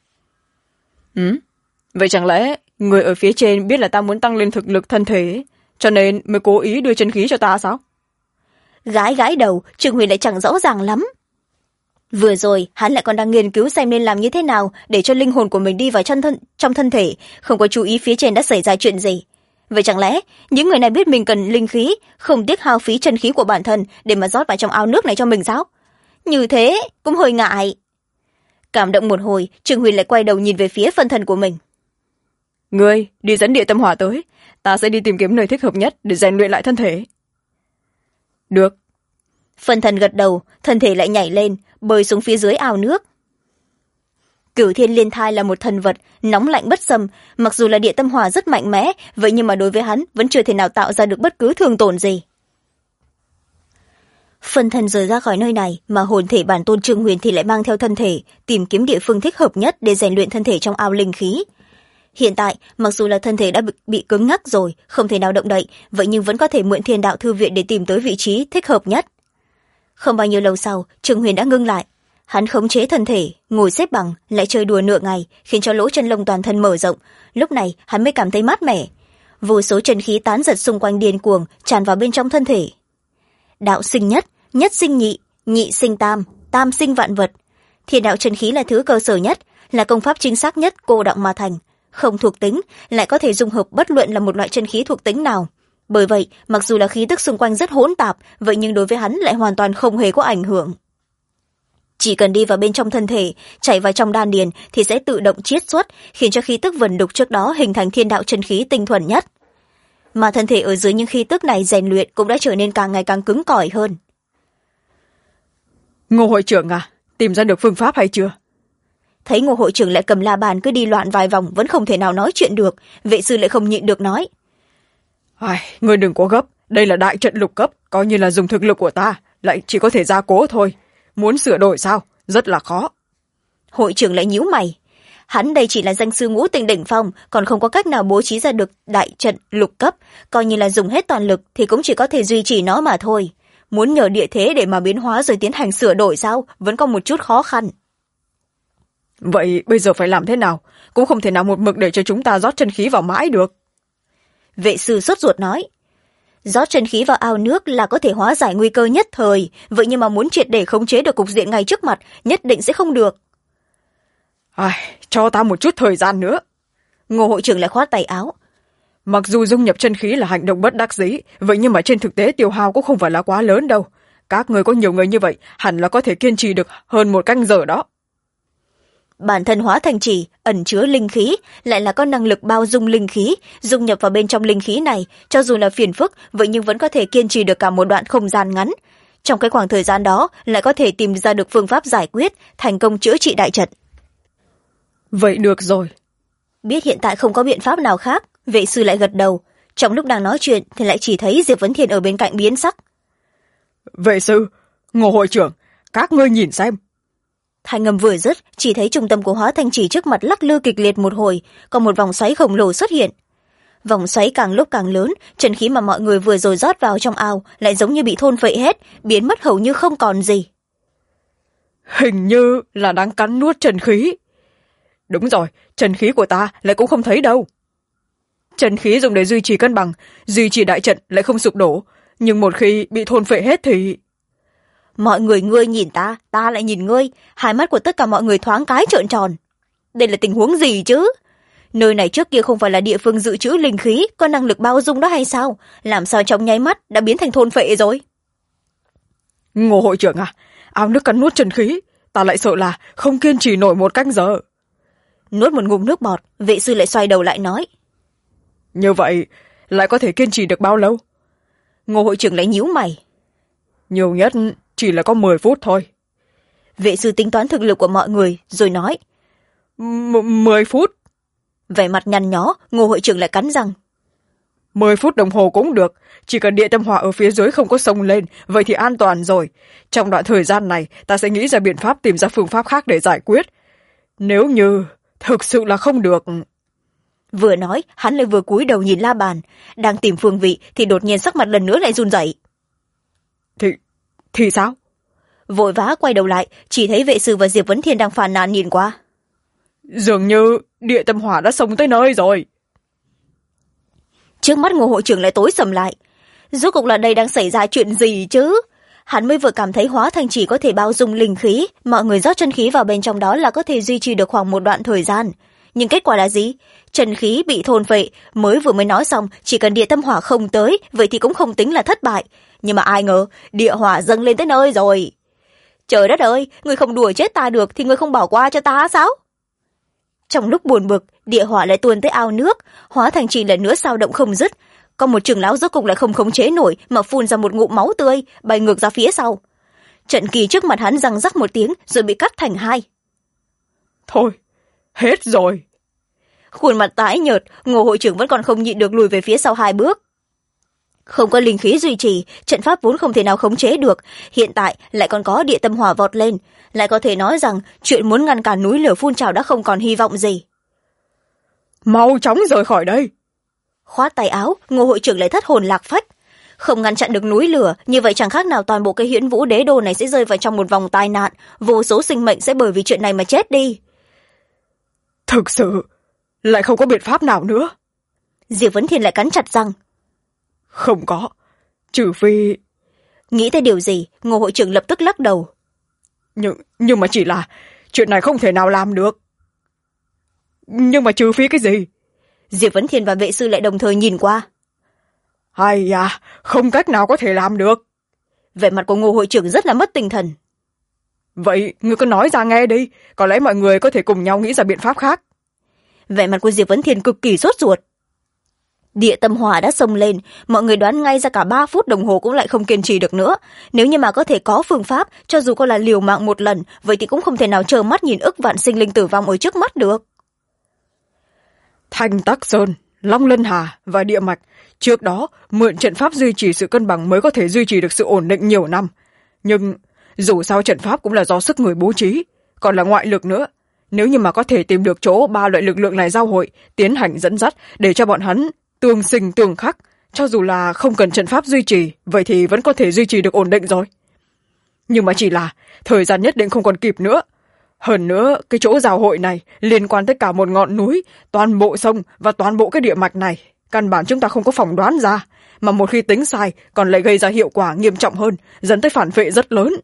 Vậy chẳng lẽ người ở phía trên biết là ta muốn tăng lên thực lực thân thể, cho nên mới cố ý đưa chân khí cho ta sao? Gái đầu, Trương Huyền lại chẳng rõ ràng lắm. Vừa rồi, hắn lại còn đang nghiên cứu xem nên làm như thế nào để cho linh hồn của mình đi vào trong thân thể, không có chú ý phía trên đã xảy ra chuyện gì. Vậy chẳng lẽ những người này biết mình cần linh khí, không tiếc hao phí chân khí của bản thân để mà rót vào trong ao nước này cho mình sao? Như thế cũng hơi ngại. Cảm động một hồi, Trương Huyền lại quay đầu nhìn về phía phân thân của mình. Ngươi đi dẫn địa tâm hỏa tới, ta sẽ đi tìm kiếm nơi thích hợp nhất để rèn luyện lại thân thể. Được. Phân thân gật đầu, thân thể lại nhảy lên, bơi xuống phía dưới ao nước. Cửu Thiên Liên Thai là một thần vật nóng lạnh bất xâm, mặc dù là địa tâm hỏa rất mạnh mẽ, vậy nhưng mà đối với hắn vẫn chưa thể nào tạo ra được bất cứ thương tổn gì. Phân thân rời ra khỏi nơi này, mà hồn thể bản tôn Trương Huyền thì lại mang theo thân thể, tìm kiếm địa phương thích hợp nhất để rèn luyện thân thể trong ao linh khí. Hiện tại, mặc dù là thân thể đã bị cứng ngắc rồi, không thể nào động đậy, vậy nhưng vẫn có thể mượn Thiên Đạo Thư Viện để tìm tới vị trí thích hợp nhất. Không bao nhiêu lâu sau, Trương Huyền đã ngưng lại. Hắn khống chế thân thể, ngồi xếp bằng, lại chơi đùa nửa ngày, khiến cho lỗ chân lông toàn thân mở rộng. Lúc này, hắn mới cảm thấy mát mẻ. Vô số chân khí tán giật xung quanh điên cuồng, tràn vào bên trong thân thể. Đạo sinh nhất, nhất sinh nhị, nhị sinh tam, tam sinh vạn vật. Thiên đạo chân khí là thứ cơ sở nhất, là công pháp chính xác nhất cô đọng mà thành. Không thuộc tính, lại có thể dung hợp bất luận là một loại chân khí thuộc tính nào. Bởi vậy, mặc dù là khí tức xung quanh rất hỗn tạp, vậy nhưng đối với hắn lại hoàn toàn không hề có ảnh hưởng. Chỉ cần đi vào bên trong thân thể, chảy vào trong đan điền thì sẽ tự động chiết xuất, khiến cho khí tức vần đục trước đó hình thành thiên đạo chân khí tinh thuần nhất. Mà thân thể ở dưới những khí tức này rèn luyện cũng đã trở nên càng ngày càng cứng cỏi hơn. Ngô hội trưởng à, tìm ra được phương pháp hay chưa? Thấy Ngô hội trưởng lại cầm la bàn cứ đi loạn vài vòng vẫn không thể nào nói chuyện được, vệ sư lại không nhịn được nói. Ngươi đừng có gấp, đây là đại trận lục cấp, coi như là dùng thực lực của ta, lại chỉ có thể gia cố thôi. Muốn sửa đổi sao? Rất là khó. Hội trưởng lại nhíu mày. Hắn đây chỉ là danh sư ngũ tinh đỉnh phong, còn không có cách nào bố trí ra được đại trận lục cấp, coi như là dùng hết toàn lực thì cũng chỉ có thể duy trì nó mà thôi. Muốn nhờ địa thế để mà biến hóa rồi tiến hành sửa đổi sao? Vẫn có một chút khó khăn. Vậy bây giờ phải làm thế nào? Cũng không thể nào một mực để cho chúng ta rót chân khí vào mãi được. Vệ sư sốt ruột nói. Rót chân khí vào ao nước là có thể hóa giải nguy cơ nhất thời, vậy nhưng mà muốn triệt để khống chế được cục diện ngay trước mặt, nhất định sẽ không được. Cho ta một chút thời gian nữa. Ngô hội trưởng lại khoát tay áo. Mặc dù dung nhập chân khí là hành động bất đắc dĩ, vậy nhưng mà trên thực tế tiêu hao cũng không phải là quá lớn đâu. Các người có nhiều người như vậy, hẳn là có thể kiên trì được hơn 1 canh giờ đó. Bản thân hóa thành chỉ, ẩn chứa linh khí, lại là có năng lực bao dung linh khí, dung nhập vào bên trong linh khí này, cho dù là phiền phức, vậy nhưng vẫn có thể kiên trì được cả một đoạn không gian ngắn. Trong cái khoảng thời gian đó, lại có thể tìm ra được phương pháp giải quyết, thành công chữa trị đại trận. Vậy được rồi. Biết hiện tại không có biện pháp nào khác, vệ sư lại gật đầu. Trong lúc đang nói chuyện thì lại chỉ thấy Diệp Vấn Thiên ở bên cạnh biến sắc. Vệ sư, Ngô hội trưởng, các ngươi nhìn xem. Thanh âm vừa dứt, chỉ thấy trung tâm của hóa thanh chỉ trước mặt lắc lư kịch liệt một hồi, còn một vòng xoáy khổng lồ xuất hiện. Vòng xoáy càng lúc càng lớn, chân khí mà mọi người vừa rồi rót vào trong ao lại giống như bị thôn phệ hết, biến mất hầu như không còn gì. Hình như là đang cắn nuốt chân khí. Đúng rồi, chân khí của ta lại cũng không thấy đâu. Chân khí dùng để duy trì cân bằng, duy trì đại trận lại không sụp đổ, nhưng một khi bị thôn phệ hết thì... Mọi người ngươi nhìn ta, ta lại nhìn ngươi, hai mắt của tất cả mọi người thoáng cái trợn tròn. Đây là tình huống gì chứ? Nơi này trước kia không phải là địa phương dự trữ linh khí, có năng lực bao dung đó hay sao? Làm sao trong nháy mắt đã biến thành thôn phệ rồi? Ngô hội trưởng à, ao nước cắn nuốt chân khí, ta lại sợ là không kiên trì nổi 1 canh giờ. Nuốt một ngụm nước bọt, vệ sư lại xoay đầu lại nói. Như vậy, lại có thể kiên trì được bao lâu? Ngô hội trưởng lại nhíu mày. Nhiều nhất chỉ là có 10 phút thôi. Vệ sư tính toán thực lực của mọi người, rồi nói. 10 phút? Vẻ mặt nhăn nhó, Ngô hội trưởng lại cắn răng. 10 phút đồng hồ cũng được, chỉ cần địa tâm hỏa ở phía dưới không có sông lên, vậy thì an toàn rồi. Trong đoạn thời gian này, ta sẽ nghĩ ra biện pháp tìm ra phương pháp khác để giải quyết. Nếu như thực sự là không được... Vừa nói, hắn lại vừa cúi đầu nhìn la bàn, đang tìm phương vị thì đột nhiên sắc mặt lần nữa lại run rẩy. Thì sao? Vội vã quay đầu lại, chỉ thấy vệ sư và Diệp Vấn Thiên đang phàn nàn nhìn qua. Dường như địa tâm hỏa đã xông tới nơi rồi. Trước mắt Ngô hội trưởng lại tối sầm lại. Rốt cuộc là đây đang xảy ra chuyện gì chứ? Hắn mới vừa cảm thấy hóa thành chỉ có thể bao dung linh khí, mọi người rót chân khí vào bên trong đó là có thể duy trì được khoảng một đoạn thời gian. Nhưng kết quả là gì? Chân khí bị thôn phệ, mới nói xong, chỉ cần địa tâm hỏa không tới, vậy thì cũng không tính là thất bại. Nhưng mà ai ngờ, địa hỏa dâng lên tới nơi rồi. Trời đất ơi, người không đùa chết ta được thì người không bỏ qua cho ta sao? Trong lúc buồn bực, địa hỏa lại tuôn tới ao nước, hóa thành chỉ lần nữa sao động không dứt. Có một trưởng lão rốt cục lại không khống chế nổi mà phun ra một ngụm máu tươi, bay ngược ra phía sau. Trận kỳ trước mặt hắn răng rắc một tiếng rồi bị cắt thành hai. Thôi, hết rồi. Khuôn mặt tái nhợt, Ngô hội trưởng vẫn còn không nhịn được lùi về phía sau 2 bước. Không có linh khí duy trì, trận pháp vốn không thể nào khống chế được, hiện tại lại còn có địa tâm hỏa vọt lên, lại có thể nói rằng chuyện muốn ngăn cản núi lửa phun trào đã không còn hy vọng gì. Mau chóng rời khỏi đây. Khoát tay áo, Ngô hội trưởng lại thất hồn lạc phách. Không ngăn chặn được núi lửa, như vậy chẳng khác nào toàn bộ cái Huyễn Vũ Đế Đô này sẽ rơi vào trong một vòng tai nạn, vô số sinh mệnh sẽ bởi vì chuyện này mà chết đi. Thực sự, lại không có biện pháp nào nữa. Diệp Vấn Thiên lại cắn chặt răng. Không có, trừ phi... Nghĩ tới điều gì, Ngô hội trưởng lập tức lắc đầu. Nhưng mà chỉ là, chuyện này không thể nào làm được. Nhưng mà trừ phi cái gì? Diệp Vấn Thiên và vệ sư lại đồng thời nhìn qua. Hay à, không cách nào có thể làm được. Vẻ mặt của Ngô hội trưởng rất là mất tinh thần. Vậy, ngươi cứ nói ra nghe đi, có lẽ mọi người có thể cùng nhau nghĩ ra biện pháp khác. Vẻ mặt của Diệp Vấn Thiên cực kỳ sốt ruột. Địa tâm hỏa đã xông lên, mọi người đoán ngay ra cả 3 phút đồng hồ cũng lại không kiên trì được nữa. Nếu như mà có thể có phương pháp, cho dù có là liều mạng một lần, vậy thì cũng không thể nào trơ mắt nhìn ức vạn sinh linh tử vong ở trước mắt được. Thanh Tắc Sơn, Long Lân Hà và Địa Mạch, trước đó mượn trận pháp duy trì sự cân bằng mới có thể duy trì được sự ổn định nhiều năm. Nhưng dù sao trận pháp cũng là do sức người bố trí, còn là ngoại lực nữa. Nếu như mà có thể tìm được chỗ 3 loại lực lượng này giao hội, tiến hành dẫn dắt để cho bọn hắn tương sinh tương khắc, cho dù là không cần trận pháp duy trì, vậy thì vẫn có thể duy trì được ổn định rồi. Nhưng mà chỉ là thời gian nhất định không còn kịp nữa. Hơn nữa, cái chỗ giao hội này liên quan tới cả một ngọn núi, toàn bộ sông và toàn bộ cái địa mạch này. Căn bản chúng ta không có phỏng đoán ra. mà một khi tính sai còn lại gây ra hiệu quả nghiêm trọng hơn, dẫn tới phản vệ rất lớn.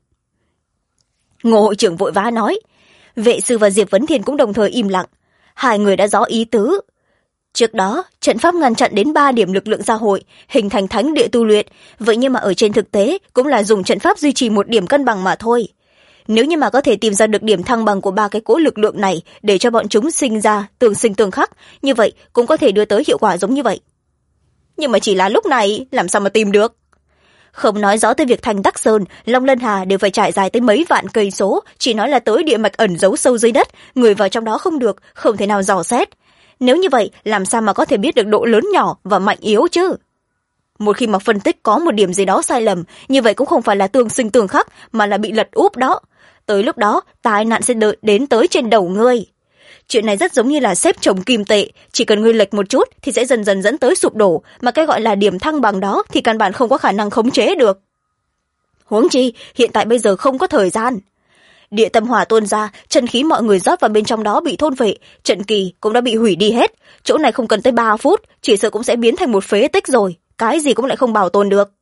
Ngô hội trưởng vội vã nói. Vệ sư và Diệp Vấn Thiên cũng đồng thời im lặng. Hai người đã rõ ý tứ. Trước đó, trận pháp ngăn chặn đến 3 điểm lực lượng gia hội, hình thành thánh địa tu luyện, vậy nhưng mà ở trên thực tế cũng là dùng trận pháp duy trì một điểm cân bằng mà thôi. Nếu như mà có thể tìm ra được điểm thăng bằng của 3 cái cỗ lực lượng này để cho bọn chúng sinh ra tương sinh tương khắc, như vậy cũng có thể đưa tới hiệu quả giống như vậy. Nhưng mà chỉ là lúc này, làm sao mà tìm được? Không nói rõ tới việc thành Tắc Sơn, Long Lân Hà đều phải trải dài tới mấy vạn cây số, chỉ nói là tới địa mạch ẩn giấu sâu dưới đất, người vào trong đó không được, không thể nào dò xét. Nếu như vậy, làm sao mà có thể biết được độ lớn nhỏ và mạnh yếu chứ? Một khi mà phân tích có một điểm gì đó sai lầm, như vậy cũng không phải là tương sinh tương khắc, mà là bị lật úp đó. Tới lúc đó, tai nạn sẽ đến tới trên đầu ngươi. Chuyện này rất giống như là xếp chồng kim tệ, chỉ cần ngươi lệch một chút thì sẽ dần dần dẫn tới sụp đổ, mà cái gọi là điểm thăng bằng đó thì căn bản không có khả năng khống chế được. Huống chi, hiện tại bây giờ không có thời gian. Địa tâm hỏa tuôn ra, chân khí mọi người rót vào bên trong đó bị thôn phệ, trận kỳ cũng đã bị hủy đi hết. Chỗ này không cần tới 3 phút, chỉ sợ cũng sẽ biến thành một phế tích rồi, cái gì cũng lại không bảo tồn được.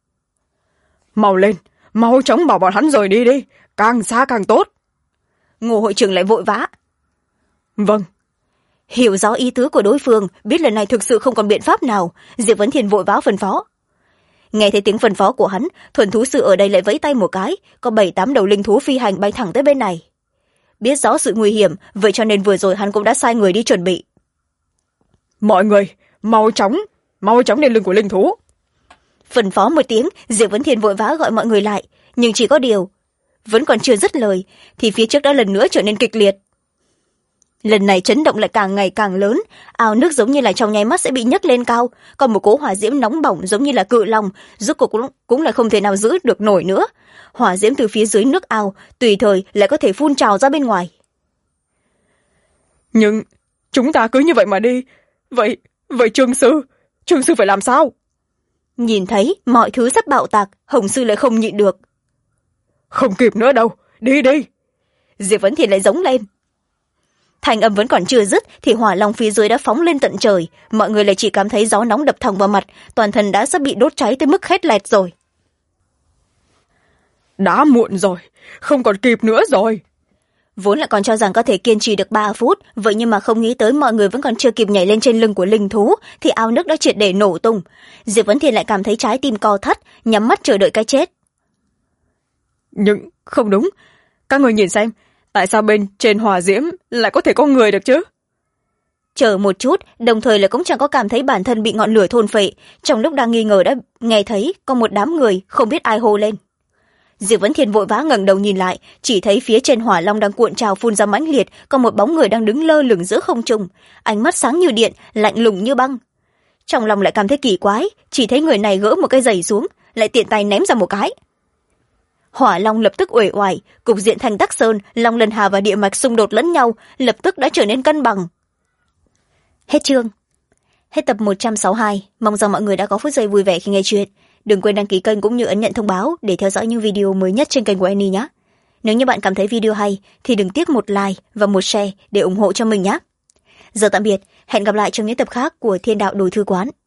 Mau lên, mau chóng bảo bọn hắn rời đi đi, càng xa càng tốt. Ngô hội trưởng lại vội vã. Vâng. Hiểu rõ ý tứ của đối phương, biết lần này thực sự không còn biện pháp nào, Diệp Vấn Thiên vội vã phân phó. Nghe thấy tiếng phân phó của hắn, thuần thú sư ở đây lại vẫy tay một cái, có 7-8 đầu linh thú phi hành bay thẳng tới bên này. Biết rõ sự nguy hiểm, vậy cho nên vừa rồi hắn cũng đã sai người đi chuẩn bị. Mọi người, mau chóng lên lưng của linh thú. Phân phó một tiếng, Diệp Vấn Thiên vội vã gọi mọi người lại, nhưng chỉ có điều, vẫn còn chưa dứt lời, thì phía trước đã lần nữa trở nên kịch liệt. Lần này chấn động lại càng ngày càng lớn, ao nước giống như là trong nháy mắt sẽ bị nhấc lên cao, còn một cỗ hỏa diễm nóng bỏng giống như là cự long, rốt cuộc cũng là không thể nào giữ được nổi nữa. Hỏa diễm từ phía dưới nước ao, tùy thời lại có thể phun trào ra bên ngoài. Nhưng chúng ta cứ như vậy mà đi, vậy Trương sư phải làm sao? Nhìn thấy mọi thứ sắp bạo tạc, Hồng sư lại không nhịn được. Không kịp nữa đâu, đi đi. Diệp Vấn Thiên lại giống lên. Thanh âm vẫn còn chưa dứt thì hỏa long phía dưới đã phóng lên tận trời, mọi người lại chỉ cảm thấy gió nóng đập thẳng vào mặt, toàn thân đã sắp bị đốt cháy tới mức khét lẹt rồi. Đã muộn rồi, không còn kịp nữa rồi. Vốn lại còn cho rằng có thể kiên trì được 3 phút, vậy nhưng mà không nghĩ tới mọi người vẫn còn chưa kịp nhảy lên trên lưng của linh thú thì ao nước đã triệt để nổ tung. Diệp Vấn Thiên lại cảm thấy trái tim co thắt, nhắm mắt chờ đợi cái chết. Nhưng không đúng, các người nhìn xem, tại sao bên trên hỏa diễm lại có thể có người được chứ? Chờ một chút, đồng thời là cũng chẳng có cảm thấy bản thân bị ngọn lửa thôn phệ, trong lúc đang nghi ngờ đã nghe thấy có một đám người không biết ai hô lên. Diệp Vấn Thiên vội vã ngẩng đầu nhìn lại, chỉ thấy phía trên hỏa long đang cuộn trào phun ra mãnh liệt, có một bóng người đang đứng lơ lửng giữa không trung, ánh mắt sáng như điện, lạnh lùng như băng. Trong lòng lại cảm thấy kỳ quái, chỉ thấy người này gỡ một cái giày xuống, lại tiện tay ném ra một cái. Hỏa long lập tức uể oải, cục diện thành Tắc Sơn, Long Lân Hà và địa mạch xung đột lẫn nhau, lập tức đã trở nên cân bằng. Hết chương. Hết tập 162, mong rằng mọi người đã có phút giây vui vẻ khi nghe chuyện. Đừng quên đăng ký kênh cũng như ấn nhận thông báo để theo dõi những video mới nhất trên kênh của Annie nhé. Nếu như bạn cảm thấy video hay thì đừng tiếc một like và một share để ủng hộ cho mình nhé. Giờ tạm biệt, hẹn gặp lại trong những tập khác của Thiên Đạo Đồ Thư Quán.